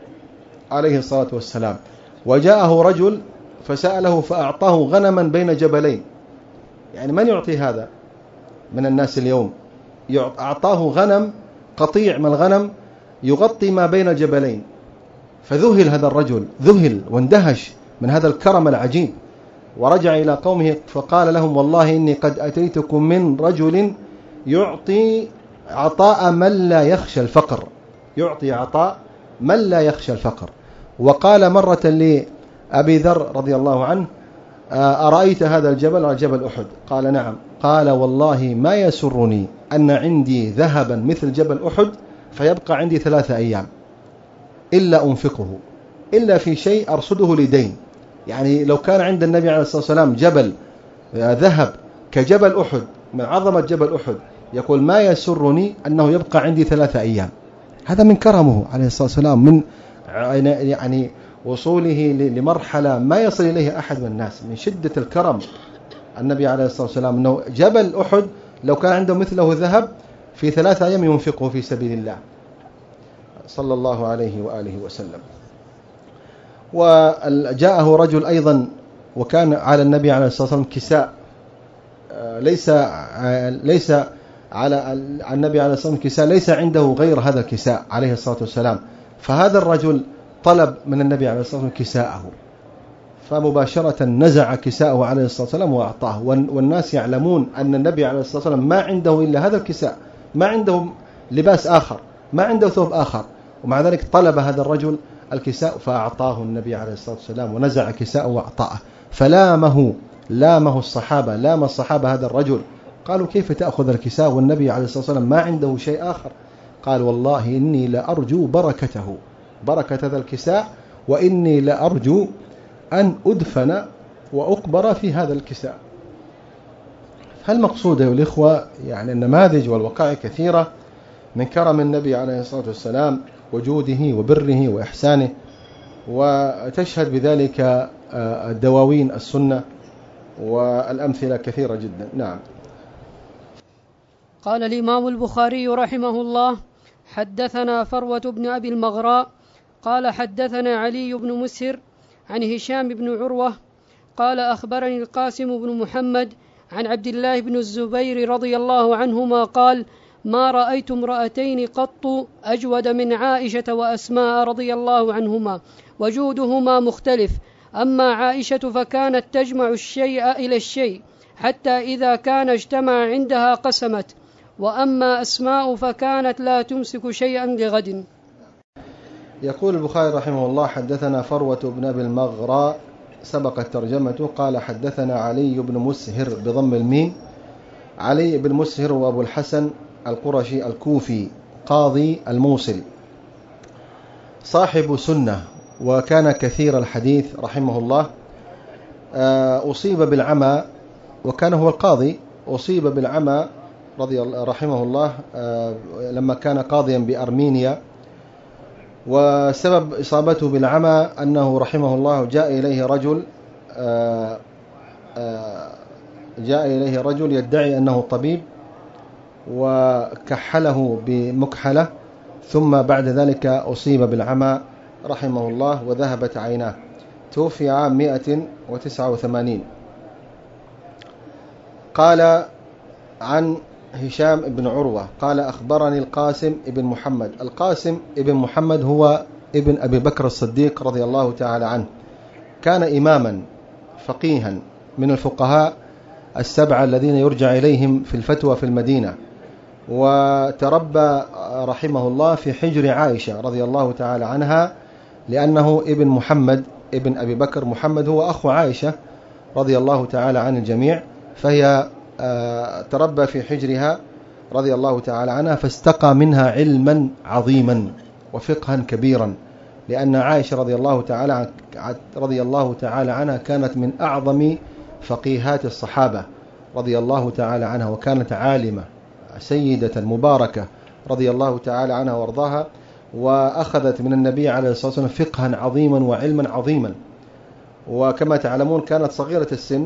عليه الصلاة والسلام. وجاءه رجل فسأله فأعطاه غنما بين جبلين، يعني من يعطي هذا من الناس اليوم؟ أعطاه غنم، قطيع من الغنم يغطي ما بين الجبلين. فذهل هذا الرجل، ذهل واندهش من هذا الكرم العجيب، ورجع إلى قومه فقال لهم والله إني قد أتيتكم من رجل يعطي عطاء من لا يخشى الفقر، يعطي عطاء من لا يخشى الفقر. وقال مرة لأبي ذر رضي الله عنه أرأيت هذا الجبل؟ جبل أحد. قال نعم. قال والله ما يسرني أن عندي ذهبا مثل جبل أحد فيبقى عندي ثلاثة أيام إلا أنفقه، إلا في شيء أرصده لدين. يعني لو كان عند النبي عليه الصلاة والسلام جبل ذهب كجبل أحد، من عظمة جبل أحد، يقول ما يسرني أنه يبقى عندي ثلاثة أيام. هذا من كرمه عليه الصلاة والسلام، من يعني وصوله لمرحلة ما يصل إليه أحد من الناس من شدة الكرم. النبي عليه الصلاة والسلام أنه جبل أحد لو كان عنده مثله ذهب في ثلاثة أيام ينفقه في سبيل الله صلى الله عليه وآله وسلم. وجاءه رجل أيضا وكان على النبي عليه الصلاة والسلام كساء، ليس ليس على النبي عليه الصلاة والسلام كساء ليس عنده غير هذا الكساء عليه الصلاة والسلام. فهذا الرجل طلب من النبي عليه الصلاة والسلام كساءه، فمباشرة نزع كساءه عليه الصلاة والسلام وأعطاه. والناس يعلمون أن النبي عليه الصلاة والسلام ما عنده إلا هذا الكساء، ما عنده لباس آخر، ما عنده ثوب آخر، ومع ذلك طلب هذا الرجل الكساء فأعطاه النبي عليه الصلاة والسلام، ونزع كساءه وأعطاه. فلامه لامه الصحابة، لام الصحابة هذا الرجل، قالوا كيف تأخذ الكساء والنبي عليه الصلاة والسلام ما عنده شيء آخر؟ قال والله إني لأرجو بركته، بركة هذا الكساء، وإني لأرجو أن أدفن وأقبر في هذا الكساء. فالمقصود أيها الإخوة يعني النماذج والوقائع كثيرة من كرم النبي عليه الصلاة والسلام وجوده وبره وإحسانه، وتشهد بذلك دواوين السنة والأمثلة كثيرة جدا. نعم. قال الإمام البخاري رحمه الله: حدثنا فروة بن أبي المغراء قال حدثنا علي بن مسهر عن هشام بن عروة قال أخبرني القاسم بن محمد عن عبد الله بن الزبير رضي الله عنهما قال: ما رأيت امرأتين قط أجود من عائشة وأسماء رضي الله عنهما، وجودهما مختلف. أما عائشة فكانت تجمع الشيء إلى الشيء حتى إذا كان اجتمع عندها قسمت، وأما أسماء فكانت لا تمسك شيئا لغد. يقول البخاري رحمه الله: حدثنا فروة بن أبي المغراء، سبقت ترجمته، قال حدثنا علي بن مسهر بضم الميم. علي بن مسهر وأبو الحسن القرشي الكوفي قاضي الموصل، صاحب سنة، وكان كثير الحديث رحمه الله. أصيب بالعمى، وكان هو القاضي، أصيب بالعمى رضي الله رحمه الله لما كان قاضيا بأرمينيا، وسبب إصابته بالعمى أنه رحمه الله جاء إليه رجل جاء إليه رجل يدعي أنه طبيب، وكحله بمكحلة، ثم بعد ذلك أصيب بالعمى رحمه الله وذهبت عيناه. توفي عام مئة وتسعة وثمانين. قال عن هشام بن عروة قال أخبرني القاسم ابن محمد. القاسم ابن محمد هو ابن أبي بكر الصديق رضي الله تعالى عنه، كان إماما فقيها من الفقهاء السبعة الذين يرجع إليهم في الفتوى في المدينة، وتربى رحمه الله في حجر عائشة رضي الله تعالى عنها، لأنه ابن محمد ابن أبي بكر. محمد هو أخو عائشة رضي الله تعالى عن الجميع، فهي تربى في حجرها رضي الله تعالى عنها، فاستقى منها علما عظيما وفقها كبيرا، لأن عائشة رضي الله تعالى رضي الله تعالى عنها كانت من أعظم فقيهات الصحابة رضي الله تعالى عنها، وكانت عالمة سيدة مباركة رضي الله تعالى عنها وارضاها، وأخذت من النبي عليه الصلاة والسلام فقها عظيما وعلما عظيما. وكما تعلمون كانت صغيرة السن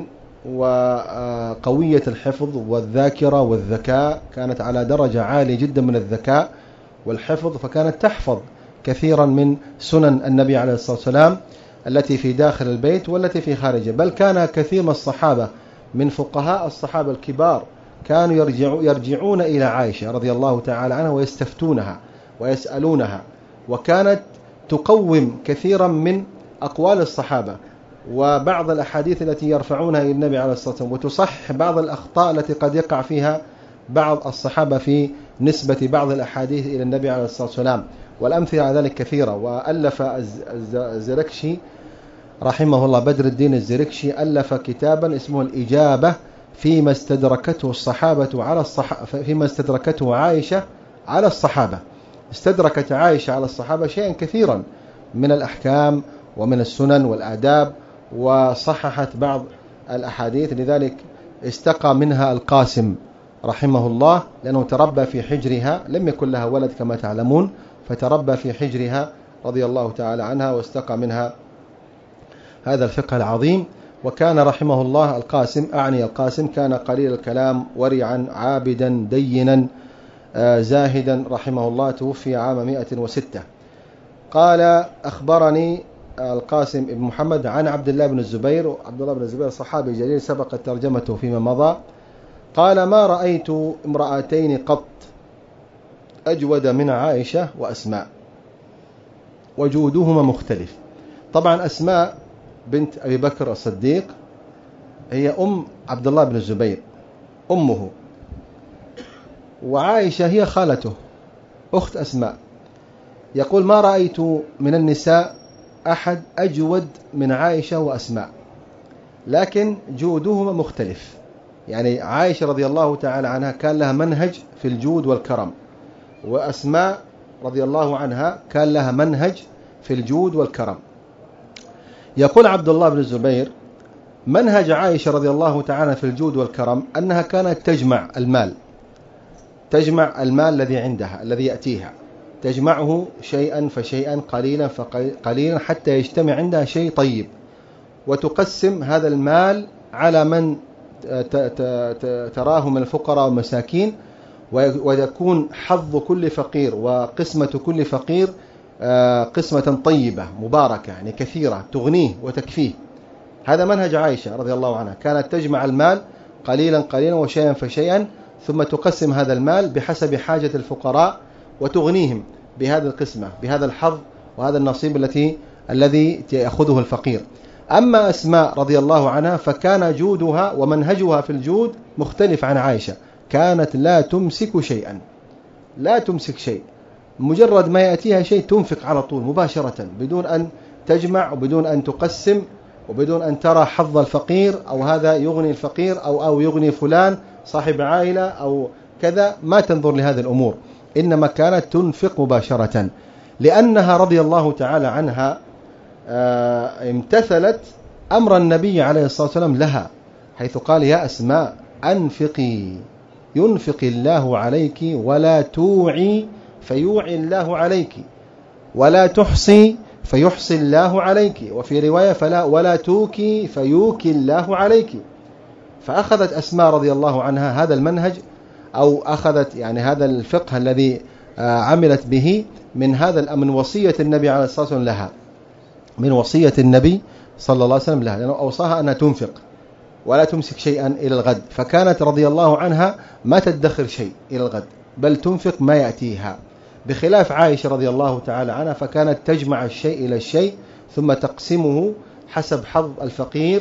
وقوية الحفظ والذاكرة والذكاء، كانت على درجة عالية جدا من الذكاء والحفظ، فكانت تحفظ كثيرا من سنن النبي عليه الصلاة والسلام التي في داخل البيت والتي في خارجه. بل كان كثير من الصحابة من فقهاء الصحابة الكبار كانوا يرجعوا يرجعون إلى عائشة رضي الله تعالى عنها ويستفتونها ويسألونها، وكانت تقوم كثيرا من أقوال الصحابة وبعض الأحاديث التي يرفعونها إلى النبي عليه الصلاة والسلام، وتصح بعض الأخطاء التي قد يقع فيها بعض الصحابة في نسبة بعض الأحاديث إلى النبي عليه الصلاة والسلام، والأمثلة على ذلك كثيرة. وألف الزركشي رحمه الله بدر الدين الزركشي ألف كتابا اسمه الإجابة فيما استدركته الصحابة على الصحابة فيما استدركته عائشة على الصحابة. استدركت عائشة على الصحابة شيئا كثيرا من الأحكام ومن السنن والآداب، وصححت بعض الأحاديث، لذلك استقى منها القاسم رحمه الله، لأنه تربى في حجرها، لم يكن لها ولد كما تعلمون، فتربى في حجرها رضي الله تعالى عنها واستقى منها هذا الفقه العظيم. وكان رحمه الله القاسم، أعني القاسم، كان قليل الكلام ورعا عابدا دينا زاهدا رحمه الله. توفي عام مئة وستة. قال أخبرني القاسم بن محمد عن عبد الله بن الزبير. عبد الله بن الزبير صحابي جليل سبقت ترجمته فيما مضى. قال ما رأيت امرأتين قط أجود من عائشة وأسماء، وجودهما مختلف. طبعا أسماء بنت أبي بكر الصديق هي أم عبد الله بن الزبير، أمه، وعائشة هي خالته أخت أسماء. يقول ما رأيت من النساء أحد أجود من عائشة وأسماء، لكن جودهما مختلف. يعني عائشة رضي الله تعالى عنها كان لها منهج في الجود والكرم، وأسماء رضي الله عنها كان لها منهج في الجود والكرم. يقول عبد الله بن الزبير منهج عائشة رضي الله تعالى في الجود والكرم أنها كانت تجمع المال، تجمع المال الذي عندها الذي يأتيها، تجمعه شيئا فشيئا قليلا فقليلا حتى يجتمع عندها شيء طيب، وتقسم هذا المال على من تراه من الفقراء والمساكين، ويكون حظ كل فقير وقسمة كل فقير قسمة طيبة مباركة، يعني كثيرة تغنيه وتكفيه. هذا منهج عائشة رضي الله عنها، كانت تجمع المال قليلا قليلا وشيئا فشيئا، ثم تقسم هذا المال بحسب حاجة الفقراء وتغنيهم بهذه القسمة، بهذا الحظ وهذا النصيب التي الذي يأخذه الفقير. أما أسماء رضي الله عنها فكان جودها ومنهجها في الجود مختلف عن عائشة، كانت لا تمسك شيئا، لا تمسك شيء، مجرد ما يأتيها شيء تنفق على طول مباشرة، بدون أن تجمع وبدون أن تقسم وبدون أن ترى حظ الفقير أو هذا يغني الفقير أو أو يغني فلان صاحب عائلة أو كذا، ما تنظر لهذه الأمور، إنما كانت تنفق مباشرة، لأنها رضي الله تعالى عنها امتثلت أمر النبي عليه الصلاة والسلام لها، حيث قال يا أسماء أنفقي ينفق الله عليك، ولا توعي فيوعي الله عليك، ولا تحصي فيحصي الله عليك، وفي رواية فلا ولا توكي فيوكي الله عليك. فأخذت أسماء رضي الله عنها هذا المنهج، أو أخذت يعني هذا الفقه الذي عملت به من هذا من وصية النبي عليه الصلاة والسلام لها، من وصية النبي صلى الله عليه وسلم لها، لأنه أوصاها أنها تنفق ولا تمسك شيئا إلى الغد. فكانت رضي الله عنها ما تدخر شيء إلى الغد، بل تنفق ما يأتيها، بخلاف عائشة رضي الله تعالى عنها، فكانت تجمع الشيء إلى الشيء ثم تقسمه حسب حظ الفقير،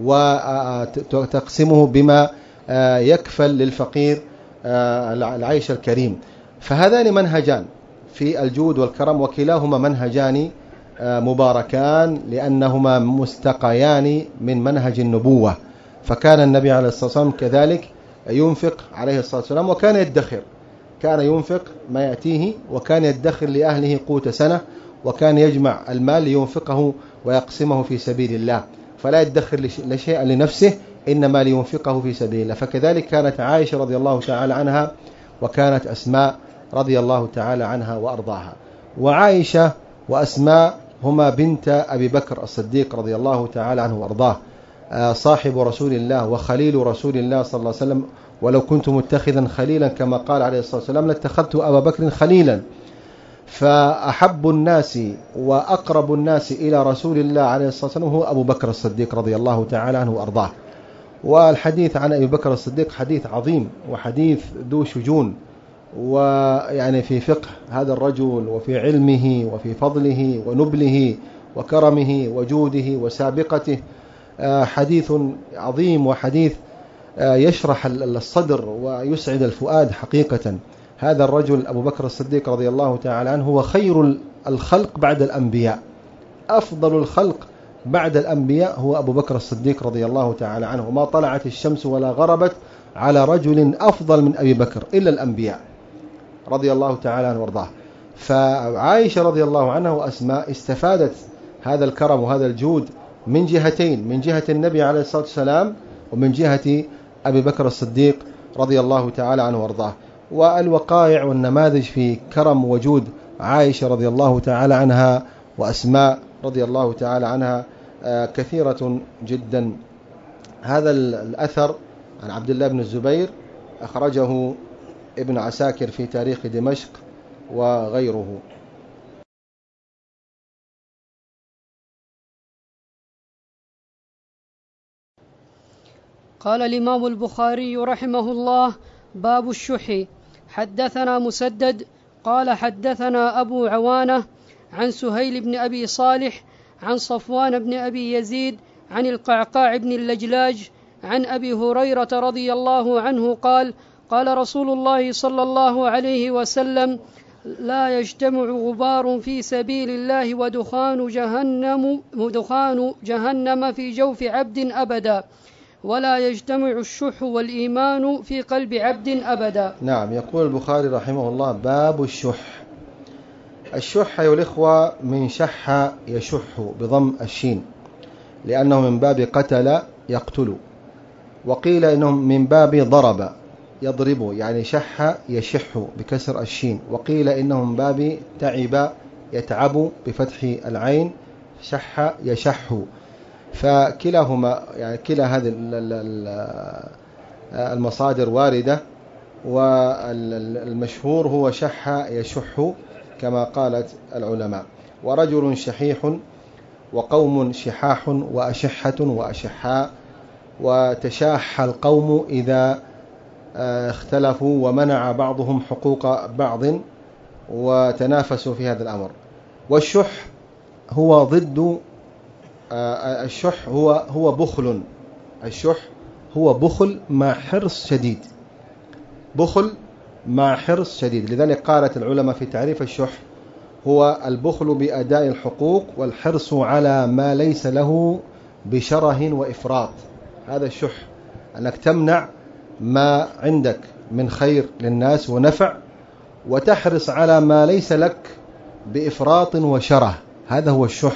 وتقسمه بما يكفل للفقير العيش الكريم. فهذان منهجان في الجود والكرم، وكلاهما منهجان مباركان لأنهما مستقيان من منهج النبوة. فكان النبي عليه الصلاة والسلام كذلك ينفق عليه الصلاة والسلام، وكان يدخر، كان ينفق ما يأتيه، وكان يدخر لأهله قوت سنة، وكان يجمع المال لينفقه ويقسمه في سبيل الله، فلا يدخر لشيء لنفسه، إنما لينفقه في سبيل الله. فكذلك كانت عائشة رضي الله تعالى عنها، وكانت أسماء رضي الله تعالى عنها وأرضاها. وعائشة وأسماء هما بنت أبي بكر الصديق رضي الله تعالى عنه وأرضاه، صاحب رسول الله وخليل رسول الله صلى الله عليه وسلم. ولو كنت متخذا خليلا كما قال عليه الصلاة والسلام لاتخذت أبا بكر خليلا. فأحب الناس وأقرب الناس إلى رسول الله عليه الصلاة والسلام هو أبو بكر الصديق رضي الله تعالى عنه وأرضاه. والحديث عن أبي بكر الصديق حديث عظيم، وحديث ذو شجون، ويعني في فقه هذا الرجل، وفي علمه، وفي فضله ونبله وكرمه وجوده وسابقته، حديث عظيم، وحديث يشرح الصدر ويسعد الفؤاد حقيقة. هذا الرجل أبو بكر الصديق رضي الله تعالى عنه هو خير الخلق بعد الأنبياء، أفضل الخلق بعد الأنبياء هو أبو بكر الصديق رضي الله تعالى عنه. وما طلعت الشمس ولا غربت على رجل أفضل من أبي بكر إلا الأنبياء رضي الله تعالى عنه وارضاه. فعائشة رضي الله عنها وأسماء استفادت هذا الكرم وهذا الجود من جهتين، من جهة النبي عليه الصلاة والسلام، ومن جهة أبي بكر الصديق رضي الله تعالى عنه وارضاه. والوقائع والنماذج في كرم وجود عائشة رضي الله تعالى عنها وأسماء رضي الله تعالى عنها كثيرة جدا. هذا الأثر عن عبد الله بن الزبير أخرجه ابن عساكر في تاريخ دمشق وغيره. قال الإمام البخاري رحمه الله: باب الشح. حدثنا مسدد قال حدثنا أبو عوانة عن سهيل بن أبي صالح عن صفوان بن أبي يزيد عن القعقاع بن اللجلاج عن أبي هريرة رضي الله عنه قال: قال رسول الله صلى الله عليه وسلم: لا يجتمع غبار في سبيل الله ودخان جهنم, ودخان جهنم في جوف عبد أبدا، ولا يجتمع الشح والإيمان في قلب عبد أبدا. نعم. يقول البخاري رحمه الله: باب الشح. الشح أيها الإخوة من شح يشح بضم الشين، لأنه من باب قتل يقتل، وقيل إنه من باب ضرب يضرب، يعني شح يشح بكسر الشين، وقيل إنه من باب تعب يتعب بفتح العين، شح يشح. فكلاهما يعني كلا هذه المصادر واردة، والمشهور هو شح يشح كما قالت العلماء. ورجل شحيح، وقوم شحاح، وأشحة وأشحاء، وتشاح القوم إذا اختلفوا ومنع بعضهم حقوق بعض وتنافسوا في هذا الأمر. والشح هو ضد الشح، هو هو بخل. الشح هو بخل مع حرص شديد، بخل مع حرص شديد. لذلك قالت العلماء في تعريف الشح: هو البخل بأداء الحقوق والحرص على ما ليس له بشره وإفراط. هذا الشح، أنك تمنع ما عندك من خير للناس ونفع، وتحرص على ما ليس لك بإفراط وشره. هذا هو الشح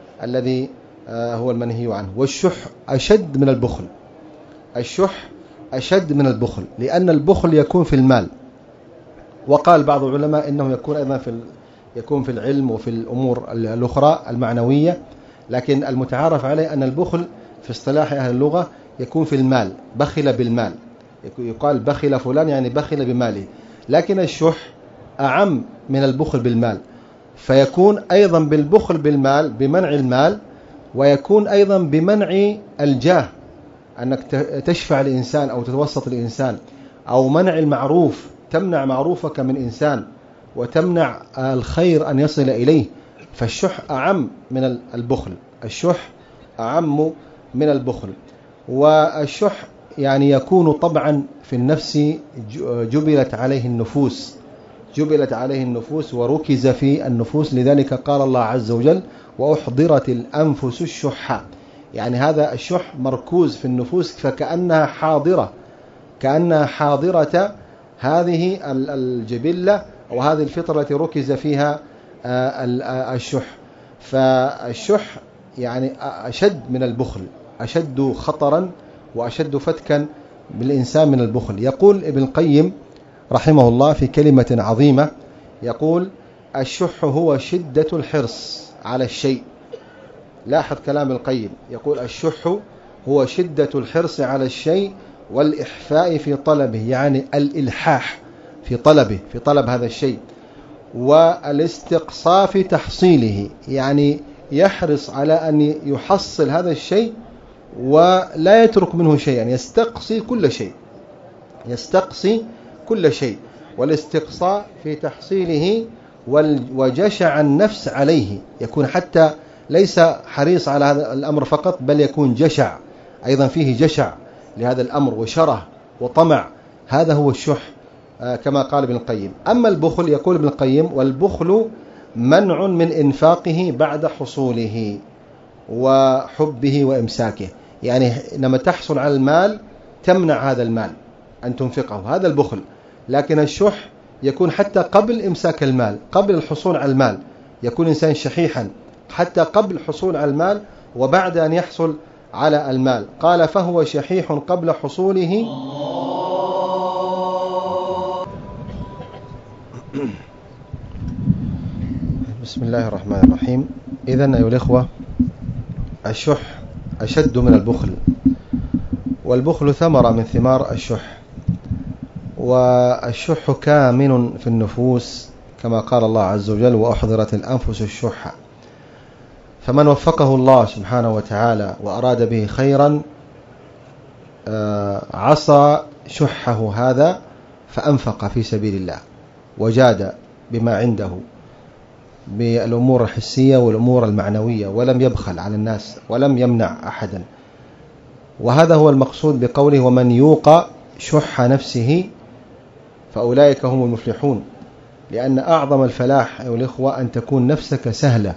الذي هو المنهي عنه. والشح أشد من البخل. الشح أشد من البخل، لأن البخل يكون في المال، وقال بعض العلماء إنه يكون أيضا في يكون في العلم وفي الأمور الأخرى المعنوية، لكن المتعارف عليه أن البخل في اصطلاح أهل اللغة يكون في المال، بخل بالمال، يقال بخل فلان يعني بخل بماله. لكن الشح أعم من البخل بالمال، فيكون أيضا بالبخل بالمال بمنع المال، ويكون أيضا بمنع الجاه، أنك تشفع الإنسان أو تتوسط الإنسان، أو منع المعروف، تمنع معروفك من إنسان وتمنع الخير أن يصل إليه. فالشح أعم من البخل، الشح أعم من البخل. والشح يعني يكون طبعا في النفس، جبلت عليه النفوس، جبلت عليه النفوس وركز في النفوس. لذلك قال الله عز وجل: وأحضرت الأنفس الشح، يعني هذا الشح مركوز في النفوس، فكأنها حاضرة، كأنها حاضرة هذه الجبلة أو هذه الفطرة التي ركز فيها الشح. فالشح يعني أشد من البخل، أشد خطرا وأشد فتكا بالإنسان من البخل. يقول ابن القيم رحمه الله في كلمة عظيمة، يقول: الشح هو شدة الحرص على الشيء. لاحظ كلام القيم، يقول: الشح هو شدة الحرص على الشيء والإحفاء في طلبه، يعني الإلحاح في طلبه، في طلب هذا الشيء، والاستقصاء في تحصيله، يعني يحرص على أن يحصل هذا الشيء ولا يترك منه شيئا، يعني يستقصي كل شيء، يستقصي كل شيء. والاستقصاء في تحصيله وجشع النفس عليه، يكون حتى ليس حريص على هذا الأمر فقط، بل يكون جشع أيضا، فيه جشع لهذا الأمر وشره وطمع. هذا هو الشح كما قال ابن القيم. أما البخل، يقول ابن القيم: والبخل منع من إنفاقه بعد حصوله وحبه وإمساكه، يعني لما تحصل على المال تمنع هذا المال أن تنفقه، هذا البخل. لكن الشح يكون حتى قبل إمساك المال، قبل الحصول على المال، يكون إنسان شحيحا حتى قبل الحصول على المال وبعد أن يحصل على المال. قال: فهو شحيح قبل حصوله. بسم الله الرحمن الرحيم. إذن أيها الإخوة، الشح أشد من البخل، والبخل ثمرة من ثمار الشح، والشح كامن في النفوس كما قال الله عز وجل: وأحضرت الأنفس الشح. فمن وفقه الله سبحانه وتعالى وأراد به خيرا عصى شحه هذا فأنفق في سبيل الله وجاد بما عنده بالأمور الحسية والأمور المعنوية، ولم يبخل على الناس ولم يمنع أحدا. وهذا هو المقصود بقوله: ومن يوق شح نفسه فأولئك هم المفلحون. لأن أعظم الفلاح أيها الإخوة أن تكون نفسك سهلة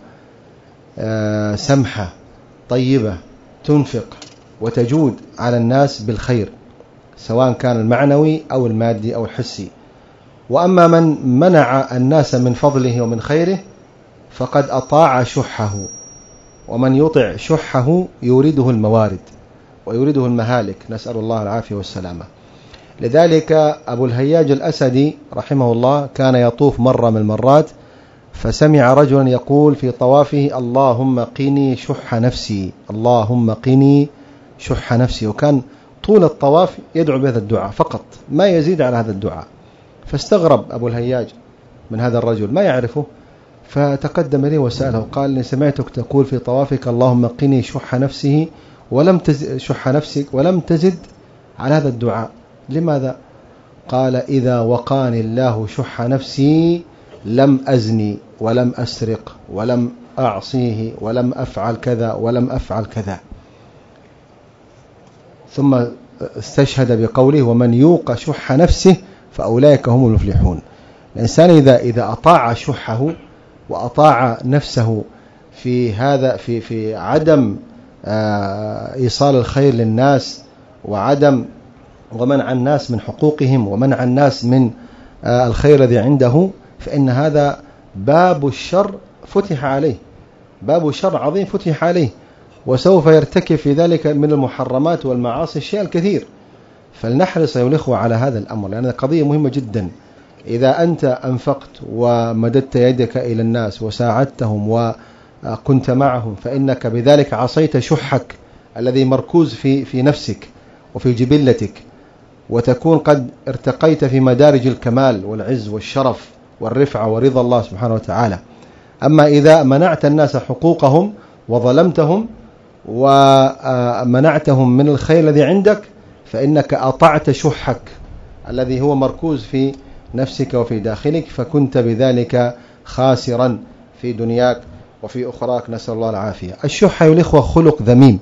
سمحة طيبة، تنفق وتجود على الناس بالخير، سواء كان المعنوي أو المادي أو الحسي. وأما من منع الناس من فضله ومن خيره فقد أطاع شحه، ومن يطع شحه يورده الموارد ويورده المهالك، نسأل الله العافية والسلامة. لذلك أبو الهياج الأسدي رحمه الله كان يطوف مرة من المرات، فسمع رجلا يقول في طوافه: اللهم قني شح نفسي، اللهم قني شح نفسي. وكان طول الطواف يدعو بهذا الدعاء فقط، ما يزيد على هذا الدعاء. فاستغرب أبو الهياج من هذا الرجل، ما يعرفه، فتقدم إليه وسأله، قال: سمعتك تقول في طوافك: اللهم قني شح نفسه، ولم تزد شح نفسك ولم تزد على هذا الدعاء، لماذا؟ قال: إذا وقاني الله شح نفسي لم أزني ولم أسرق ولم أعصيه ولم أفعل كذا ولم أفعل كذا. ثم استشهد بقوله: ومن يوق شح نفسه فأولئك هم المفلحون. الإنسان إذا إذا أطاع شحه وأطاع نفسه في هذا في في عدم إيصال الخير للناس، وعدم ومنع الناس من حقوقهم، ومنع الناس من الخير الذي عنده، فإن هذا باب الشر فتح عليه، باب الشر عظيم فتح عليه، وسوف يرتكب في ذلك من المحرمات والمعاصي الشيء الكثير. فلنحرص أيها الإخوة على هذا الأمر، لأن قضية مهمة جدا. إذا أنت أنفقت ومددت يدك إلى الناس وساعدتهم وكنت معهم، فإنك بذلك عصيت شحك الذي مركوز في في نفسك وفي جبلتك، وتكون قد ارتقيت في مدارج الكمال والعز والشرف والرفعة ورضا الله سبحانه وتعالى. أما إذا منعت الناس حقوقهم وظلمتهم ومنعتهم من الخير الذي عندك، فإنك أطعت شحك الذي هو مركوز في نفسك وفي داخلك، فكنت بذلك خاسرا في دنياك وفي أخراك، نسأل الله العافية. الشح يا الإخوة خلق ذميم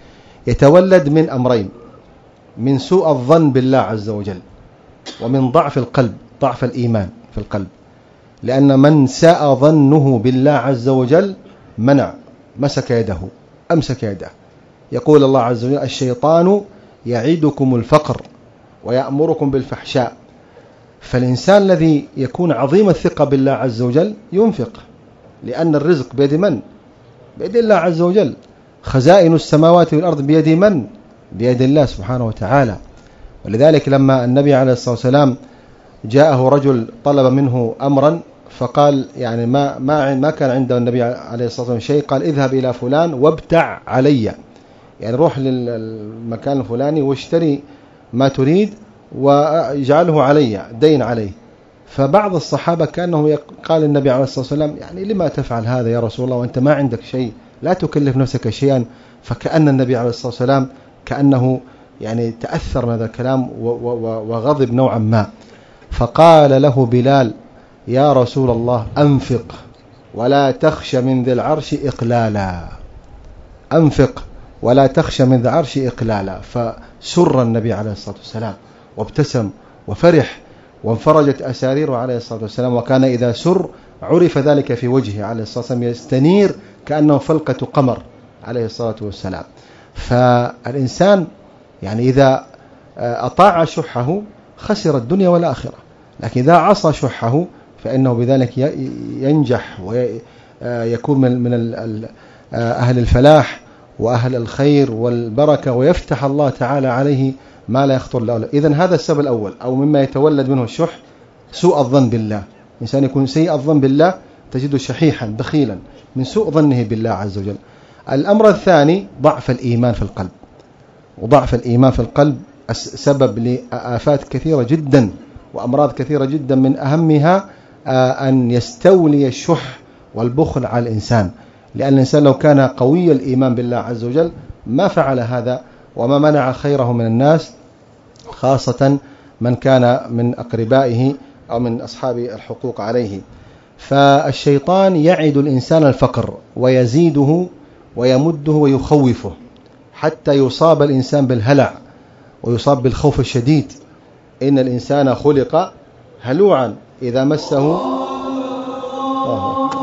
يتولد من أمرين: من سوء الظن بالله عز وجل، ومن ضعف القلب، ضعف الإيمان في القلب. لأن من ساء ظنه بالله عز وجل منع، مسك يده، أمسك يده. يقول الله عز وجل: الشيطان يعيدكم الفقر ويأمركم بالفحشاء. فالإنسان الذي يكون عظيم الثقة بالله عز وجل ينفق، لأن الرزق بيد من؟ بيد الله عز وجل. خزائن السماوات والأرض بيد من؟ بيد الله سبحانه وتعالى. ولذلك لما النبي عليه الصلاة والسلام جاءه رجل طلب منه أمرا، فقال يعني ما ما ما كان عند النبي عليه الصلاة والسلام شيء، قال: اذهب إلى فلان وابتع علي، يعني روح للمكان الفلاني واشتري ما تريد واجعله علي، دين عليه. فبعض الصحابة كأنه قال النبي عليه الصلاة والسلام: يعني لما تفعل هذا يا رسول الله وأنت ما عندك شيء، لا تكلف نفسك شيئا. فكأن النبي عليه الصلاة والسلام كأنه يعني تأثر من هذا الكلام وغضب نوعا ما، فقال له بلال: يا رسول الله أنفق ولا تخش من ذي العرش إقلالا، أنفق ولا تخش من ذي العرش إقلالا. فسر النبي عليه الصلاة والسلام وابتسم وفرح وانفرجت أساريره عليه الصلاة والسلام، وكان إذا سر عرف ذلك في وجهه عليه الصلاة والسلام، يستنير كأنه فلقة قمر عليه الصلاة والسلام. فالإنسان يعني إذا أطاع شحه خسر الدنيا والآخرة، لكن إذا عصى شحه فإنه بذلك ينجح ويكون من أهل الفلاح وأهل الخير والبركة، ويفتح الله تعالى عليه ما لا يخطر له. إذن هذا السبب الأول، أو مما يتولد منه الشح، سوء الظن بالله. إنسان يكون سيء الظن بالله تجده شحيحا بخيلا من سوء ظنه بالله عز وجل. الأمر الثاني ضعف الإيمان في القلب، وضعف الإيمان في القلب سبب لآفات كثيرة جدا وأمراض كثيرة جدا، من أهمها أن يستولي الشح والبخل على الإنسان. لأن الإنسان لو كان قوي الإيمان بالله عز وجل ما فعل هذا وما منع خيره من الناس، خاصة من كان من أقربائه أو من أصحاب الحقوق عليه. فالشيطان يعد الإنسان الفقر ويزيده ويمده ويخوفه حتى يصاب الإنسان بالهلع ويصاب بالخوف الشديد. إن الإنسان خلق هلوعا إذا مسه الله.